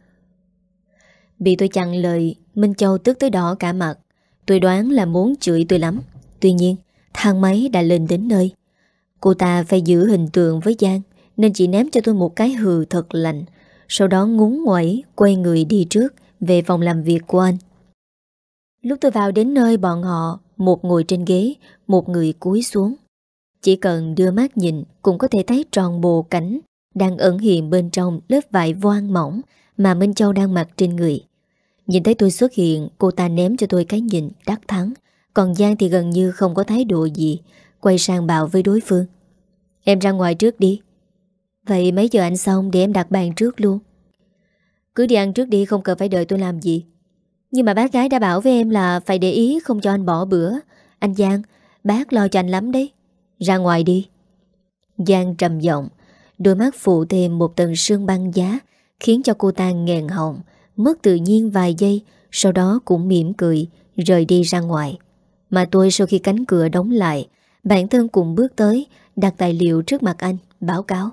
Bị tôi chặn lời, Minh Châu tức tới đỏ cả mặt. Tôi đoán là muốn chửi tôi lắm. Tuy nhiên thang máy đã lên đến nơi. Cô ta phải giữ hình tượng với Giang, nên chỉ ném cho tôi một cái hừ thật lạnh. Sau đó ngúng nguẩy quay người đi trước về phòng làm việc của anh. Lúc tôi vào đến nơi, bọn họ một ngồi trên ghế, một người cúi xuống. Chỉ cần đưa mắt nhìn cũng có thể thấy tròn bộ cảnh đang ẩn hiện bên trong lớp vải voan mỏng mà Minh Châu đang mặc trên người. Nhìn thấy tôi xuất hiện, cô ta ném cho tôi cái nhìn đắc thắng. Còn Giang thì gần như không có thái độ gì, quay sang bảo với đối phương: Em ra ngoài trước đi. Vậy mấy giờ anh xong để em đặt bàn trước luôn? Cứ đi ăn trước đi, không cần phải đợi tôi làm gì. Nhưng mà bác gái đã bảo với em là phải để ý không cho anh bỏ bữa. Anh Giang, bác lo cho anh lắm đấy. Ra ngoài đi. Giang trầm giọng, đôi mắt phụ thêm một tầng sương băng giá, khiến cho cô ta nghẹn họng, mất tự nhiên vài giây. Sau đó cũng mỉm cười rời đi ra ngoài. Mà tôi sau khi cánh cửa đóng lại, bản thân cùng bước tới, đặt tài liệu trước mặt anh, báo cáo: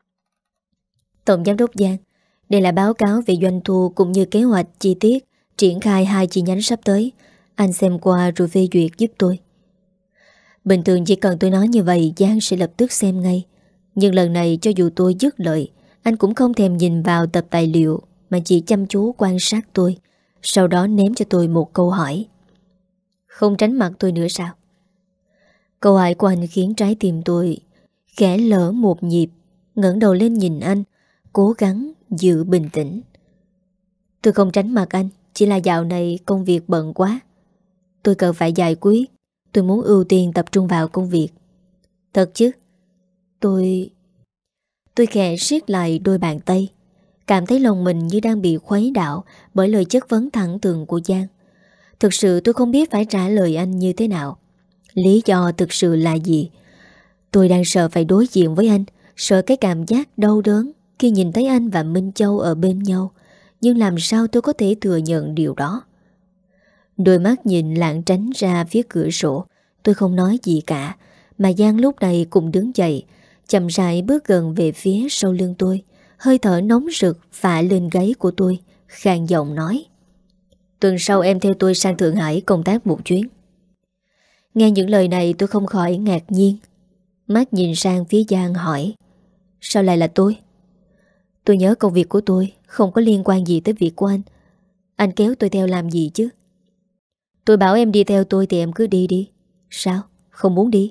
Tổng giám đốc Giang, đây là báo cáo về doanh thu cũng như kế hoạch chi tiết triển khai hai chi nhánh sắp tới. Anh xem qua rồi phê duyệt giúp tôi. Bình thường chỉ cần tôi nói như vậy, Giang sẽ lập tức xem ngay. Nhưng lần này cho dù tôi dứt lời, anh cũng không thèm nhìn vào tập tài liệu, mà chỉ chăm chú quan sát tôi. Sau đó ném cho tôi một câu hỏi: Không tránh mặt tôi nữa sao? Câu hỏi của anh khiến trái tim tôi khẽ lỡ một nhịp. Ngẩng đầu lên nhìn anh, cố gắng giữ bình tĩnh. Tôi không tránh mặt anh, chỉ là dạo này công việc bận quá. Tôi cần phải giải quyết. Tôi muốn ưu tiên tập trung vào công việc. Thật chứ? Tôi... Tôi khẽ siết lại đôi bàn tay, cảm thấy lòng mình như đang bị khuấy đảo bởi lời chất vấn thẳng thừng của Giang. Thực sự tôi không biết phải trả lời anh như thế nào. Lý do thực sự là gì? Tôi đang sợ phải đối diện với anh, sợ cái cảm giác đau đớn khi nhìn thấy anh và Minh Châu ở bên nhau. Nhưng làm sao tôi có thể thừa nhận điều đó? Đôi mắt nhìn lảng tránh ra phía cửa sổ. Tôi không nói gì cả, mà Giang lúc này cũng đứng dậy, chậm rãi bước gần về phía sau lưng tôi. Hơi thở nóng rực phả lên gáy của tôi, khàn giọng nói: Tuần sau em theo tôi sang Thượng Hải công tác một chuyến. Nghe những lời này tôi không khỏi ngạc nhiên. Mắt nhìn sang phía Giang hỏi: Sao lại là tôi? Tôi nhớ công việc của tôi không có liên quan gì tới việc của anh. Anh kéo tôi theo làm gì chứ? Tôi bảo em đi theo tôi thì em cứ đi đi. Sao? Không muốn đi?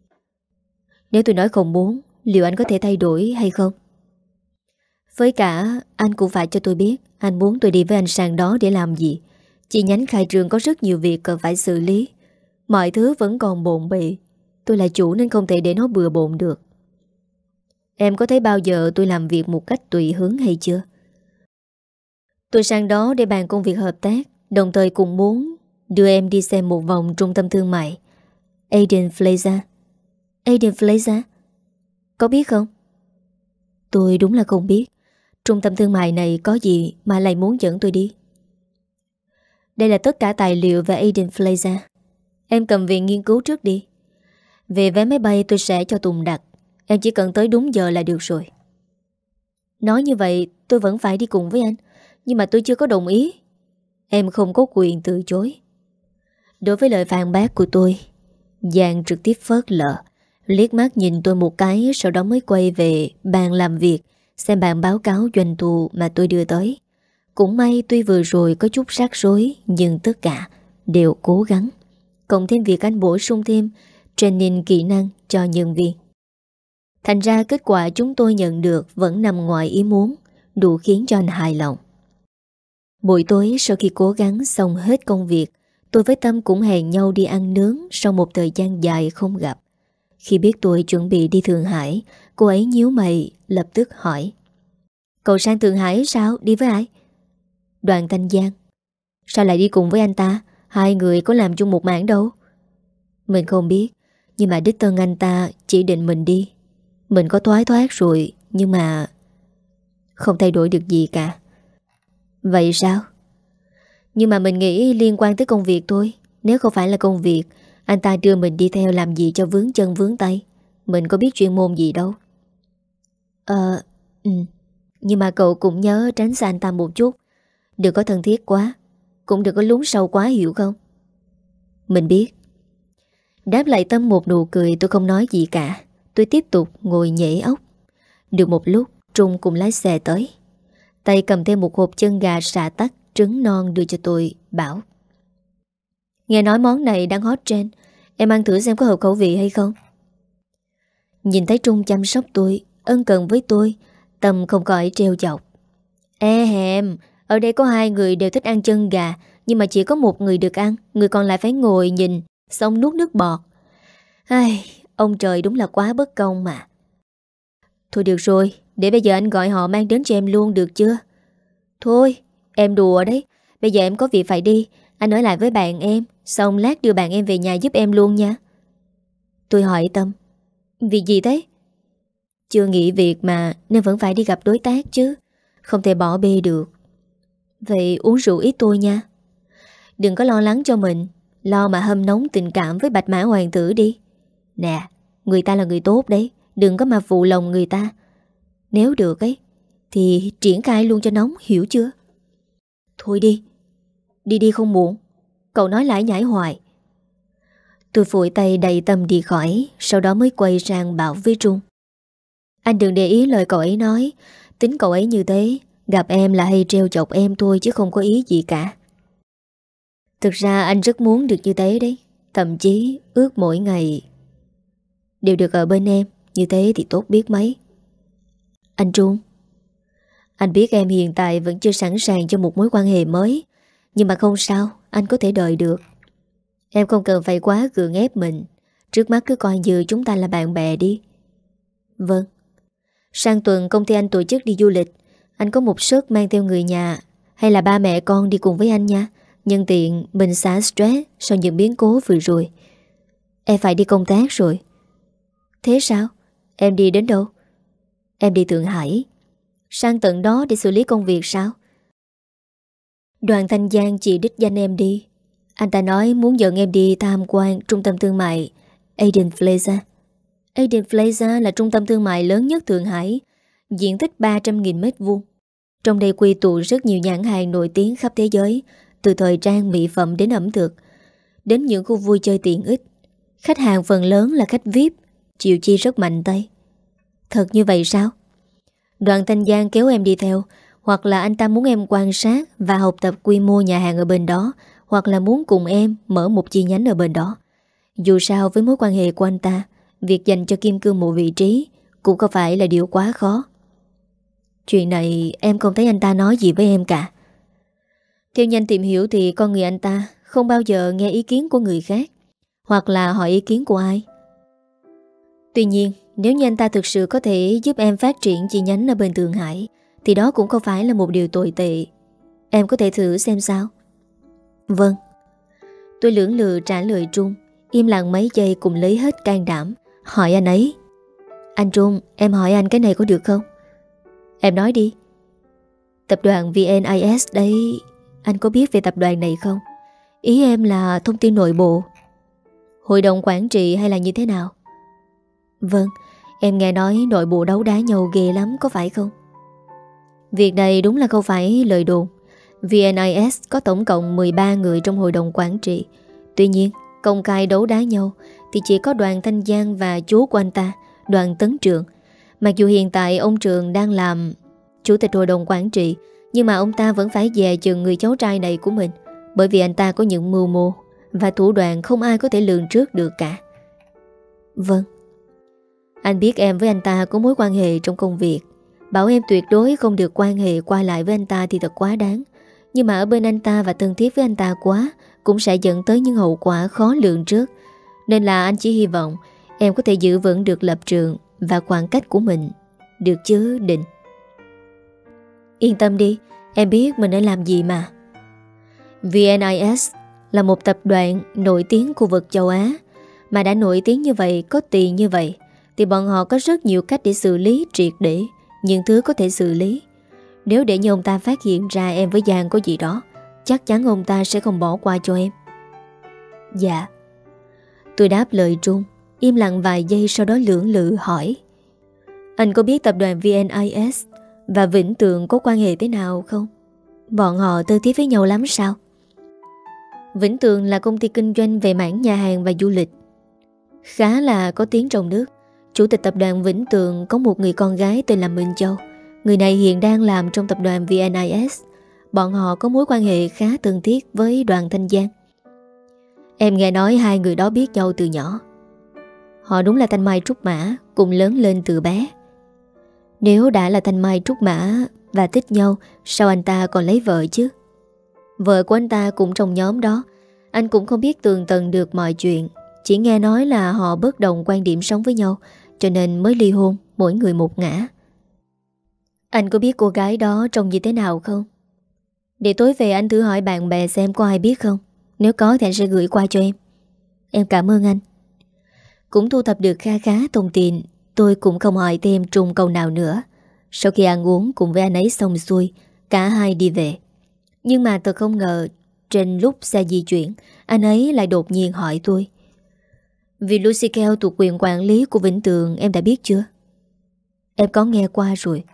Nếu tôi nói không muốn, liệu anh có thể thay đổi hay không? Với cả anh cũng phải cho tôi biết anh muốn tôi đi với anh sang đó để làm gì. Chi nhánh khai trương có rất nhiều việc cần phải xử lý. Mọi thứ vẫn còn bộn bề. Tôi là chủ nên không thể để nó bừa bộn được. Em có thấy bao giờ tôi làm việc một cách tùy hứng hay chưa? Tôi sang đó để bàn công việc hợp tác, đồng thời cũng muốn đưa em đi xem một vòng trung tâm thương mại Eden Plaza. Eden Plaza? Có biết không? Tôi đúng là không biết. Trung tâm thương mại này có gì mà lại muốn dẫn tôi đi? Đây là tất cả tài liệu về Eden Plaza. Em cầm về nghiên cứu trước đi. Về vé máy bay tôi sẽ cho Tùng đặt. Em chỉ cần tới đúng giờ là được rồi. Nói như vậy tôi vẫn phải đi cùng với anh, nhưng mà tôi chưa có đồng ý. Em không có quyền từ chối. Đối với lời phản bác của tôi, Giang trực tiếp phớt lờ, liếc mắt nhìn tôi một cái, sau đó mới quay về bàn làm việc, xem bản báo cáo doanh thu mà tôi đưa tới. Cũng may tuy vừa rồi có chút rắc rối, nhưng tất cả đều cố gắng. Cộng thêm việc anh bổ sung thêm training kỹ năng cho nhân viên. Thành ra kết quả chúng tôi nhận được vẫn nằm ngoài ý muốn, đủ khiến cho anh hài lòng. Buổi tối sau khi cố gắng xong hết công việc, tôi với Tâm cũng hẹn nhau đi ăn nướng sau một thời gian dài không gặp. Khi biết tôi chuẩn bị đi Thượng Hải, cô ấy nhíu mày lập tức hỏi: Cậu sang Thượng Hải sao? Đi với ai? Đoàn Thanh Giang. Sao lại đi cùng với anh ta? Hai người có làm chung một mảng đâu. Mình không biết, nhưng mà đích thân anh ta chỉ định mình đi. Mình có thoái thoát rồi, nhưng mà không thay đổi được gì cả. Vậy sao? Nhưng mà mình nghĩ liên quan tới công việc thôi. Nếu không phải là công việc, anh ta đưa mình đi theo làm gì cho vướng chân vướng tay. Mình có biết chuyên môn gì đâu. Ờ, ừ. Nhưng mà cậu cũng nhớ tránh xa anh ta một chút. Đừng có thân thiết quá, cũng đừng có lún sâu quá, hiểu không? Mình biết. Đáp lại Tâm một nụ cười, tôi không nói gì cả. Tôi tiếp tục ngồi nhảy ốc. Được một lúc, Trung cũng lái xe tới. Tay cầm thêm một hộp chân gà sả tắc trứng non đưa cho tôi, bảo: Nghe nói món này đang hot trend, em ăn thử xem có hợp khẩu vị hay không. Nhìn thấy Trung chăm sóc tôi, ân cần với tôi, Tâm không khỏi trêu chọc: Ê hèm, ở đây có hai người đều thích ăn chân gà, nhưng mà chỉ có một người được ăn, người còn lại phải ngồi nhìn, xong nuốt nước bọt. Ai, ông trời đúng là quá bất công mà. Thôi được rồi, để bây giờ anh gọi họ mang đến cho em luôn được chưa? Thôi, em đùa đấy. Bây giờ em có việc phải đi, anh ở lại với bạn em, xong lát đưa bạn em về nhà giúp em luôn nha. Tôi hỏi Tâm: Việc gì thế? Chưa nghỉ việc mà, nên vẫn phải đi gặp đối tác chứ, không thể bỏ bê được. Vậy uống rượu ít tôi nha. Đừng có lo lắng cho mình, lo mà hâm nóng tình cảm với Bạch Mã Hoàng tử đi. Nè, người ta là người tốt đấy, đừng có mà phụ lòng người ta. Nếu được ấy thì triển khai luôn cho nóng, hiểu chưa? Thôi đi, đi đi không muộn. Cậu nói lải nhải hoài. Tôi phủi tay đầy Tâm đi khỏi, sau đó mới quay sang bảo với Trung: Anh đừng để ý lời cậu ấy nói. Tính cậu ấy như thế, gặp em là hay trêu chọc em thôi chứ không có ý gì cả. Thực ra anh rất muốn được như thế đấy. Thậm chí ước mỗi ngày đều được ở bên em. Như thế thì tốt biết mấy. Anh Trung, anh biết em hiện tại vẫn chưa sẵn sàng cho một mối quan hệ mới, nhưng mà không sao, anh có thể đợi được. Em không cần phải quá gượng ép mình. Trước mắt cứ coi như chúng ta là bạn bè đi. Vâng. Sang tuần công ty anh tổ chức đi du lịch, anh có một suất mang theo người nhà hay là ba mẹ con đi cùng với anh nha. Nhân tiện mình xả stress sau những biến cố vừa rồi. Em phải đi công tác rồi. Thế sao? Em đi đến đâu? Em đi Thượng Hải. Sang tận đó để xử lý công việc sao? Đoàn Thanh Giang chỉ đích danh em đi. Anh ta nói muốn dẫn em đi tham quan trung tâm thương mại Eden Plaza. Eden Plaza là trung tâm thương mại lớn nhất Thượng Hải, diện tích ba trăm nghìn mét vuông. Trong đây quy tụ rất nhiều nhãn hàng nổi tiếng khắp thế giới, từ thời trang, mỹ phẩm đến ẩm thực, đến những khu vui chơi tiện ích. Khách hàng phần lớn là khách vi ai pi, chịu chi rất mạnh tay. Thật như vậy sao? Đoàn Thanh Giang kéo em đi theo, hoặc là anh ta muốn em quan sát và học tập quy mô nhà hàng ở bên đó, hoặc là muốn cùng em mở một chi nhánh ở bên đó. Dù sao với mối quan hệ của anh ta, việc dành cho Kim Cương một vị trí cũng không phải là điều quá khó. Chuyện này em không thấy anh ta nói gì với em cả. Theo nhanh tìm hiểu thì con người anh ta không bao giờ nghe ý kiến của người khác, hoặc là hỏi ý kiến của ai. Tuy nhiên, nếu như anh ta thực sự có thể giúp em phát triển chi nhánh ở bên Thượng Hải, thì đó cũng không phải là một điều tồi tệ. Em có thể thử xem sao. Vâng. Tôi lưỡng lự trả lời Trung, im lặng mấy giây cùng lấy hết can đảm hỏi anh ấy: Anh Trung, em hỏi anh cái này có được không? Em nói đi. Tập đoàn vê en i ét đấy, anh có biết về tập đoàn này không? Ý em là thông tin nội bộ. Hội đồng quản trị hay là như thế nào? Vâng, em nghe nói nội bộ đấu đá nhau ghê lắm, có phải không? Việc này đúng là không phải lời đồn. vê en i ét có tổng cộng mười ba người trong hội đồng quản trị. Tuy nhiên, công khai đấu đá nhau thì chỉ có Đoàn Thanh Giang và chú của anh ta, Đoàn Tấn Trường. Mặc dù hiện tại ông Trường đang làm chủ tịch hội đồng quản trị, nhưng mà ông ta vẫn phải dè chừng người cháu trai này của mình, bởi vì anh ta có những mưu mô và thủ đoạn không ai có thể lường trước được cả. Vâng. Anh biết em với anh ta có mối quan hệ trong công việc, bảo em tuyệt đối không được quan hệ qua lại với anh ta thì thật quá đáng. Nhưng mà ở bên anh ta và thân thiết với anh ta quá cũng sẽ dẫn tới những hậu quả khó lường trước. Nên là anh chỉ hy vọng em có thể giữ vững được lập trường và khoảng cách của mình. Được chứ Định? Yên tâm đi, em biết mình nên làm gì mà. vê en i ét là một tập đoàn nổi tiếng khu vực châu Á. Mà đã nổi tiếng như vậy, có tiền như vậy, thì bọn họ có rất nhiều cách để xử lý triệt để những thứ có thể xử lý. Nếu để như ông ta phát hiện ra em với Giang có gì đó, chắc chắn ông ta sẽ không bỏ qua cho em. Dạ. Tôi đáp lời Trung, im lặng vài giây sau đó lưỡng lự hỏi: Anh có biết tập đoàn vê en i ét và Vĩnh Tường có quan hệ thế nào không? Bọn họ thân thiết với nhau lắm sao? Vĩnh Tường là công ty kinh doanh về mảng nhà hàng và du lịch, khá là có tiếng trong nước. Chủ tịch tập đoàn Vĩnh Tường có một người con gái tên là Minh Châu. Người này hiện đang làm trong tập đoàn vê en i ét. Bọn họ có mối quan hệ khá thân thiết với Đoàn Thanh Giang. Em nghe nói hai người đó biết nhau từ nhỏ. Họ đúng là Thanh Mai Trúc Mã, cùng lớn lên từ bé. Nếu đã là Thanh Mai Trúc Mã và thích nhau, sao anh ta còn lấy vợ chứ? Vợ của anh ta cũng trong nhóm đó. Anh cũng không biết tường tận được mọi chuyện, chỉ nghe nói là họ bất đồng quan điểm sống với nhau, cho nên mới ly hôn, mỗi người một ngả. Anh có biết cô gái đó trông như thế nào không? Để tối về anh thử hỏi bạn bè xem có ai biết không. Nếu có thì anh sẽ gửi qua cho em. Em cảm ơn anh. Cũng thu thập được kha khá thông tin, tôi cũng không hỏi thêm Trung câu nào nữa. Sau khi ăn uống cùng với anh ấy xong xuôi, cả hai đi về. Nhưng mà tôi không ngờ, trên lúc xe di chuyển, anh ấy lại đột nhiên hỏi tôi: Vì Lucikel thuộc quyền quản lý của Vĩnh Tường, em đã biết chưa? Em có nghe qua rồi.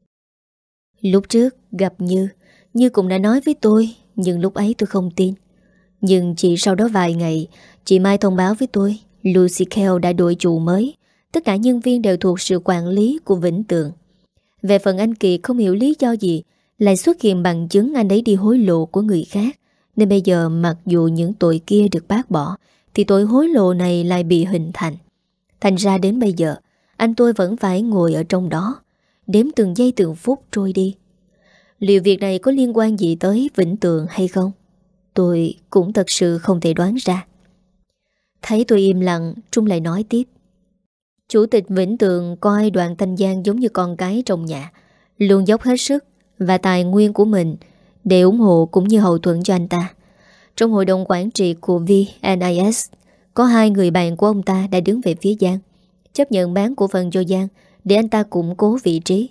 Lúc trước gặp Như, Như cũng đã nói với tôi, nhưng lúc ấy tôi không tin. Nhưng chỉ sau đó vài ngày, chị Mai thông báo với tôi Lucikel đã đổi chủ mới. Tất cả nhân viên đều thuộc sự quản lý của Vĩnh Tường. Về phần anh Kiệt không hiểu lý do gì lại xuất hiện bằng chứng anh ấy đi hối lộ của người khác, nên bây giờ mặc dù những tội kia được bác bỏ, thì tội hối lộ này lại bị hình thành. Thành ra đến bây giờ, anh tôi vẫn phải ngồi ở trong đó, đếm từng giây từng phút trôi đi. Liệu việc này có liên quan gì tới Vĩnh Tường hay không? Tôi cũng thật sự không thể đoán ra. Thấy tôi im lặng, Trung lại nói tiếp: Chủ tịch Vĩnh Tường coi Đoàn Thanh Giang giống như con cái trong nhà, luôn dốc hết sức và tài nguyên của mình để ủng hộ cũng như hậu thuẫn cho anh ta. Trong hội đồng quản trị của vê en i ét, có hai người bạn của ông ta đã đứng về phía Giang, chấp nhận bán cổ phần cho Giang để anh ta củng cố vị trí.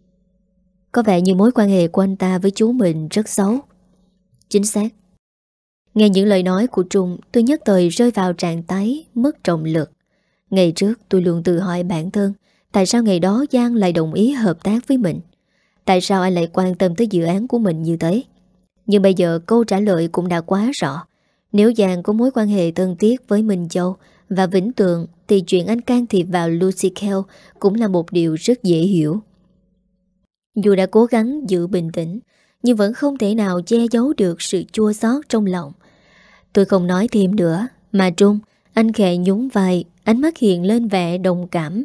Có vẻ như mối quan hệ của anh ta với chú mình rất xấu. Chính xác. Nghe những lời nói của Trung, tôi nhất thời rơi vào trạng thái mất trọng lực. Ngày trước tôi luôn tự hỏi bản thân, tại sao ngày đó Giang lại đồng ý hợp tác với mình? Tại sao anh lại quan tâm tới dự án của mình như thế? Nhưng bây giờ câu trả lời cũng đã quá rõ. Nếu Giang có mối quan hệ thân thiết với Minh Châu và Vĩnh Tường, thì chuyện anh can thiệp vào Lucikel cũng là một điều rất dễ hiểu. Dù đã cố gắng giữ bình tĩnh, nhưng vẫn không thể nào che giấu được sự chua xót trong lòng. Tôi không nói thêm nữa, mà Trung, anh khẽ nhún vai, ánh mắt hiện lên vẻ đồng cảm.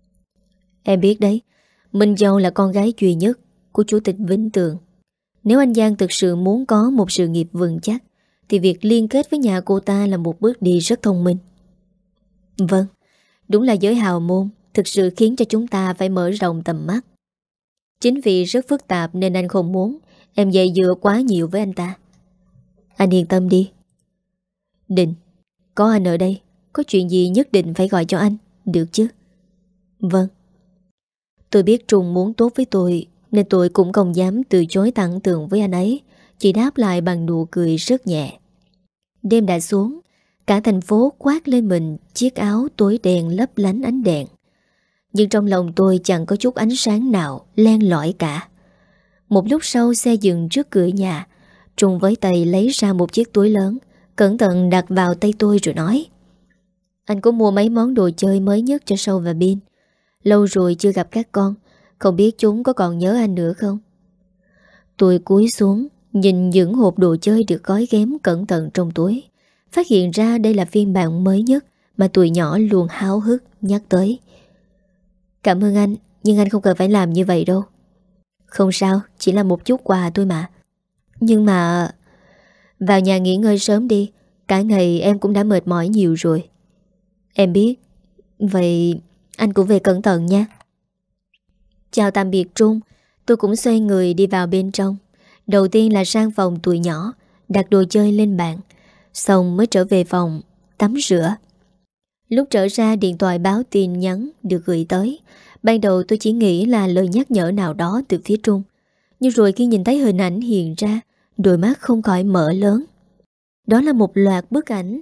Em biết đấy, Minh Châu là con gái duy nhất của Chủ tịch Vĩnh Tường. Nếu anh Giang thực sự muốn có một sự nghiệp vững chắc, thì việc liên kết với nhà cô ta là một bước đi rất thông minh. Vâng, đúng là giới hào môn thực sự khiến cho chúng ta phải mở rộng tầm mắt. Chính vì rất phức tạp nên anh không muốn em dây dưa quá nhiều với anh ta. Anh yên tâm đi. Định, có anh ở đây, có chuyện gì nhất định phải gọi cho anh, được chứ? Vâng. Tôi biết Trung muốn tốt với tôi, nên tôi cũng không dám từ chối thẳng thừng với anh ấy, chỉ đáp lại bằng nụ cười rất nhẹ. Đêm đã xuống, cả thành phố khoác lên mình chiếc áo tối đen lấp lánh ánh đèn. Nhưng trong lòng tôi chẳng có chút ánh sáng nào len lỏi cả. Một lúc sau xe dừng trước cửa nhà, Trung với tay lấy ra một chiếc túi lớn, cẩn thận đặt vào tay tôi rồi nói: Anh có mua mấy món đồ chơi mới nhất cho Sâu và Bin. Lâu rồi chưa gặp các con, không biết chúng có còn nhớ anh nữa không? Tôi cúi xuống, nhìn những hộp đồ chơi được gói ghém cẩn thận trong túi, phát hiện ra đây là phiên bản mới nhất mà tụi nhỏ luôn háo hức nhắc tới. Cảm ơn anh, nhưng anh không cần phải làm như vậy đâu. Không sao, chỉ là một chút quà thôi mà. Nhưng mà... Vào nhà nghỉ ngơi sớm đi, cả ngày em cũng đã mệt mỏi nhiều rồi. Em biết. Vậy anh cũng về cẩn thận nha. Chào tạm biệt Trung. Tôi cũng xoay người đi vào bên trong. Đầu tiên là sang phòng tụi nhỏ, đặt đồ chơi lên bàn, xong mới trở về phòng tắm rửa. Lúc trở ra điện thoại báo tin nhắn được gửi tới. Ban đầu tôi chỉ nghĩ là lời nhắc nhở nào đó từ phía Trung, nhưng rồi khi nhìn thấy hình ảnh hiện ra, đôi mắt không khỏi mở lớn. Đó là một loạt bức ảnh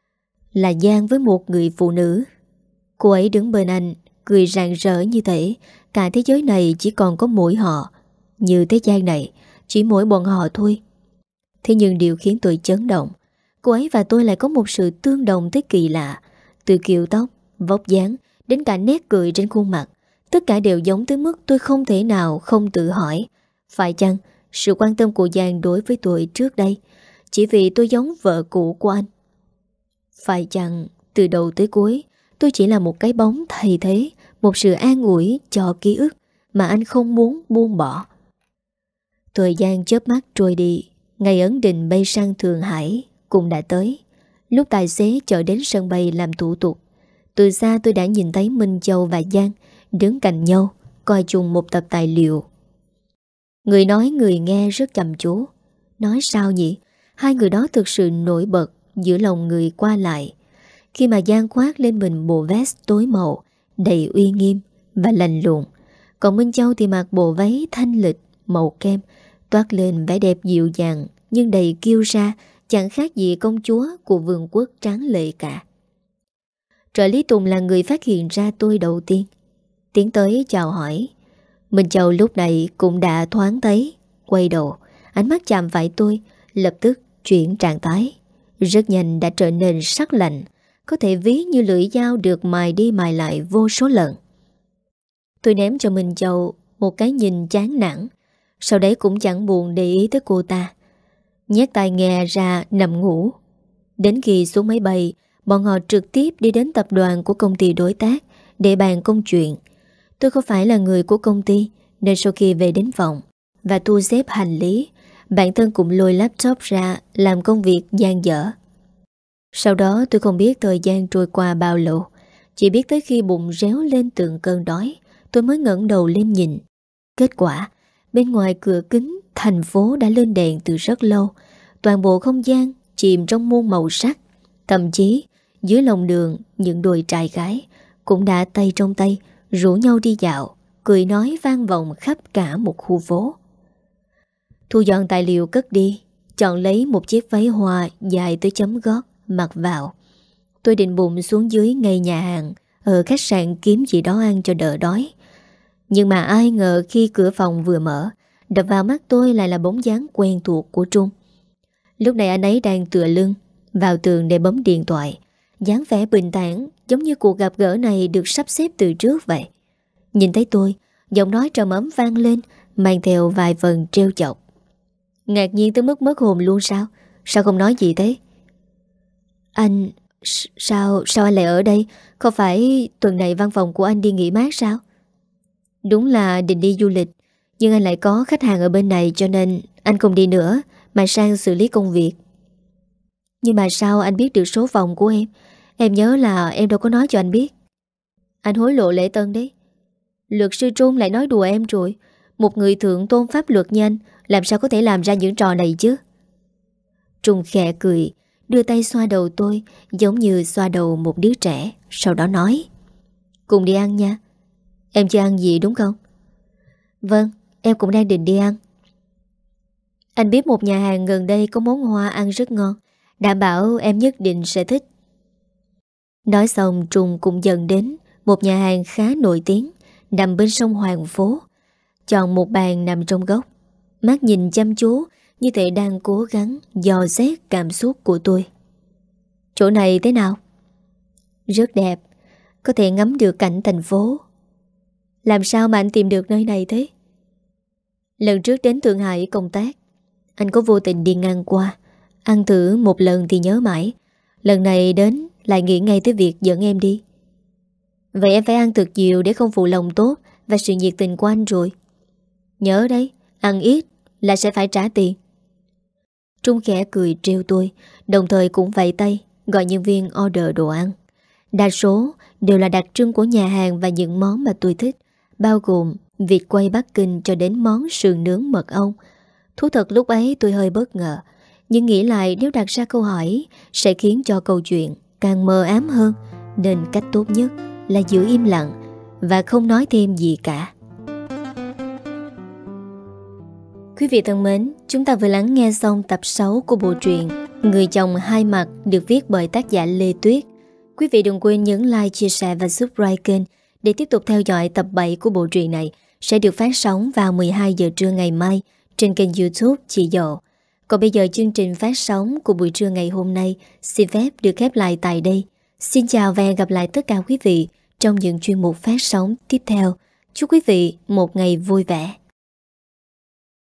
là Giang với một người phụ nữ. Cô ấy đứng bên anh, cười rạng rỡ như thể cả thế giới này chỉ còn có mỗi họ, như thế gian này chỉ mỗi bọn họ thôi. Thế nhưng điều khiến tôi chấn động, cô ấy và tôi lại có một sự tương đồng tới kỳ lạ. Từ kiểu tóc, vóc dáng đến cả nét cười trên khuôn mặt, tất cả đều giống tới mức tôi không thể nào không tự hỏi, phải chăng sự quan tâm của Giang đối với tôi trước đây chỉ vì tôi giống vợ cũ của anh? Phải chăng từ đầu tới cuối tôi chỉ là một cái bóng thay thế, một sự an ủi cho ký ức mà anh không muốn buông bỏ? Thời gian chớp mắt trôi đi. Ngày ấn định bay sang Thượng Hải cũng đã tới. Lúc tài xế chở đến sân bay làm thủ tục, từ xa tôi đã nhìn thấy Minh Châu và Giang đứng cạnh nhau coi chung một tập tài liệu. Người nói người nghe rất chăm chú. Nói sao nhỉ? Hai người đó thực sự nổi bật giữa lòng người qua lại. Khi mà Giang khoác lên mình bộ vest tối màu đầy uy nghiêm và lạnh lùng, còn Minh Châu thì mặc bộ váy thanh lịch màu kem, toát lên vẻ đẹp dịu dàng nhưng đầy kiêu sa, chẳng khác gì công chúa của vương quốc tráng lệ cả. Trợ lý Tùng là người phát hiện ra tôi đầu tiên, tiến tới chào hỏi. Minh Châu lúc này cũng đã thoáng thấy, quay đầu, ánh mắt chạm phải tôi, lập tức chuyển trạng thái. Rất nhanh đã trở nên sắc lạnh, có thể ví như lưỡi dao được mài đi mài lại vô số lần. Tôi ném cho Minh Châu một cái nhìn chán nản, sau đấy cũng chẳng buồn để ý tới cô ta, nhét tai nghe ra nằm ngủ. Đến khi xuống máy bay, bọn họ trực tiếp đi đến tập đoàn của công ty đối tác để bàn công chuyện. Tôi không phải là người của công ty, nên sau khi về đến phòng và thu xếp hành lý, bản thân cũng lôi laptop ra làm công việc dang dở. Sau đó tôi không biết thời gian trôi qua bao lâu, chỉ biết tới khi bụng réo lên từng cơn đói, tôi mới ngẩng đầu lên nhìn. Kết quả, bên ngoài cửa kính, thành phố đã lên đèn từ rất lâu. Toàn bộ không gian chìm trong muôn màu sắc. Thậm chí, dưới lòng đường, những đôi trai gái cũng đã tay trong tay, rủ nhau đi dạo, cười nói vang vọng khắp cả một khu phố. Thu dọn tài liệu cất đi, chọn lấy một chiếc váy hoa dài tới chấm gót, mặc vào. Tôi định bụng xuống dưới ngay nhà hàng, ở khách sạn kiếm gì đó ăn cho đỡ đói. Nhưng mà ai ngờ khi cửa phòng vừa mở, đập vào mắt tôi lại là bóng dáng quen thuộc của Trung. Lúc này anh ấy đang tựa lưng vào tường để bấm điện thoại, dáng vẻ bình thản, giống như cuộc gặp gỡ này được sắp xếp từ trước vậy. Nhìn thấy tôi, giọng nói trầm ấm vang lên, mang theo vài phần trêu chọc. Ngạc nhiên tới mức mất hồn luôn sao? Sao không nói gì thế? Anh... Sao sao anh lại ở đây? Không phải tuần này văn phòng của anh đi nghỉ mát sao? Đúng là định đi du lịch, nhưng anh lại có khách hàng ở bên này, cho nên anh không đi nữa mà sang xử lý công việc. Nhưng mà sao anh biết được số phòng của em? Em nhớ là em đâu có nói cho anh biết. Anh hối lộ lễ tân đấy. Luật sư Trung lại nói đùa em rồi. Một người thượng tôn pháp luật như anh làm sao có thể làm ra những trò này chứ? Trung khẽ cười, đưa tay xoa đầu tôi, giống như xoa đầu một đứa trẻ. Sau đó nói: cùng đi ăn nha. Em chưa ăn gì đúng không? Vâng, em cũng đang định đi ăn. Anh biết một nhà hàng gần đây có món hoa ăn rất ngon, đảm bảo em nhất định sẽ thích. Nói xong Trung cũng dần đến một nhà hàng khá nổi tiếng, nằm bên sông Hoàng Phố. Chọn một bàn nằm trong góc, mắt nhìn chăm chú như thể đang cố gắng dò xét cảm xúc của tôi. Chỗ này thế nào? Rất đẹp, có thể ngắm được cảnh thành phố. Làm sao mà anh tìm được nơi này thế? Lần trước đến Thượng Hải công tác, anh có vô tình đi ngang qua, ăn thử một lần thì nhớ mãi. Lần này đến lại nghĩ ngay tới việc dẫn em đi. Vậy em phải ăn thật nhiều để không phụ lòng tốt và sự nhiệt tình của anh rồi. Nhớ đấy, ăn ít là sẽ phải trả tiền. Trung khẽ cười trêu tôi, đồng thời cũng vẫy tay gọi nhân viên order đồ ăn. Đa số đều là đặc trưng của nhà hàng và những món mà tôi thích, bao gồm vịt quay Bắc Kinh cho đến món sườn nướng mật ong. Thú thật lúc ấy tôi hơi bất ngờ, nhưng nghĩ lại nếu đặt ra câu hỏi sẽ khiến cho câu chuyện càng mờ ám hơn, nên cách tốt nhất là giữ im lặng và không nói thêm gì cả. Quý vị thân mến, chúng ta vừa lắng nghe xong tập sáu của bộ truyện Người chồng hai mặt được viết bởi tác giả Lê Tuyết. Quý vị đừng quên nhấn like, chia sẻ và subscribe kênh để tiếp tục theo dõi tập bảy của bộ truyện này sẽ được phát sóng vào mười hai giờ trưa ngày mai trên kênh YouTube Chị Dậu. Còn bây giờ chương trình phát sóng của buổi trưa ngày hôm nay xin phép được khép lại tại đây. Xin chào và hẹn gặp lại tất cả quý vị trong những chuyên mục phát sóng tiếp theo. Chúc quý vị một ngày vui vẻ.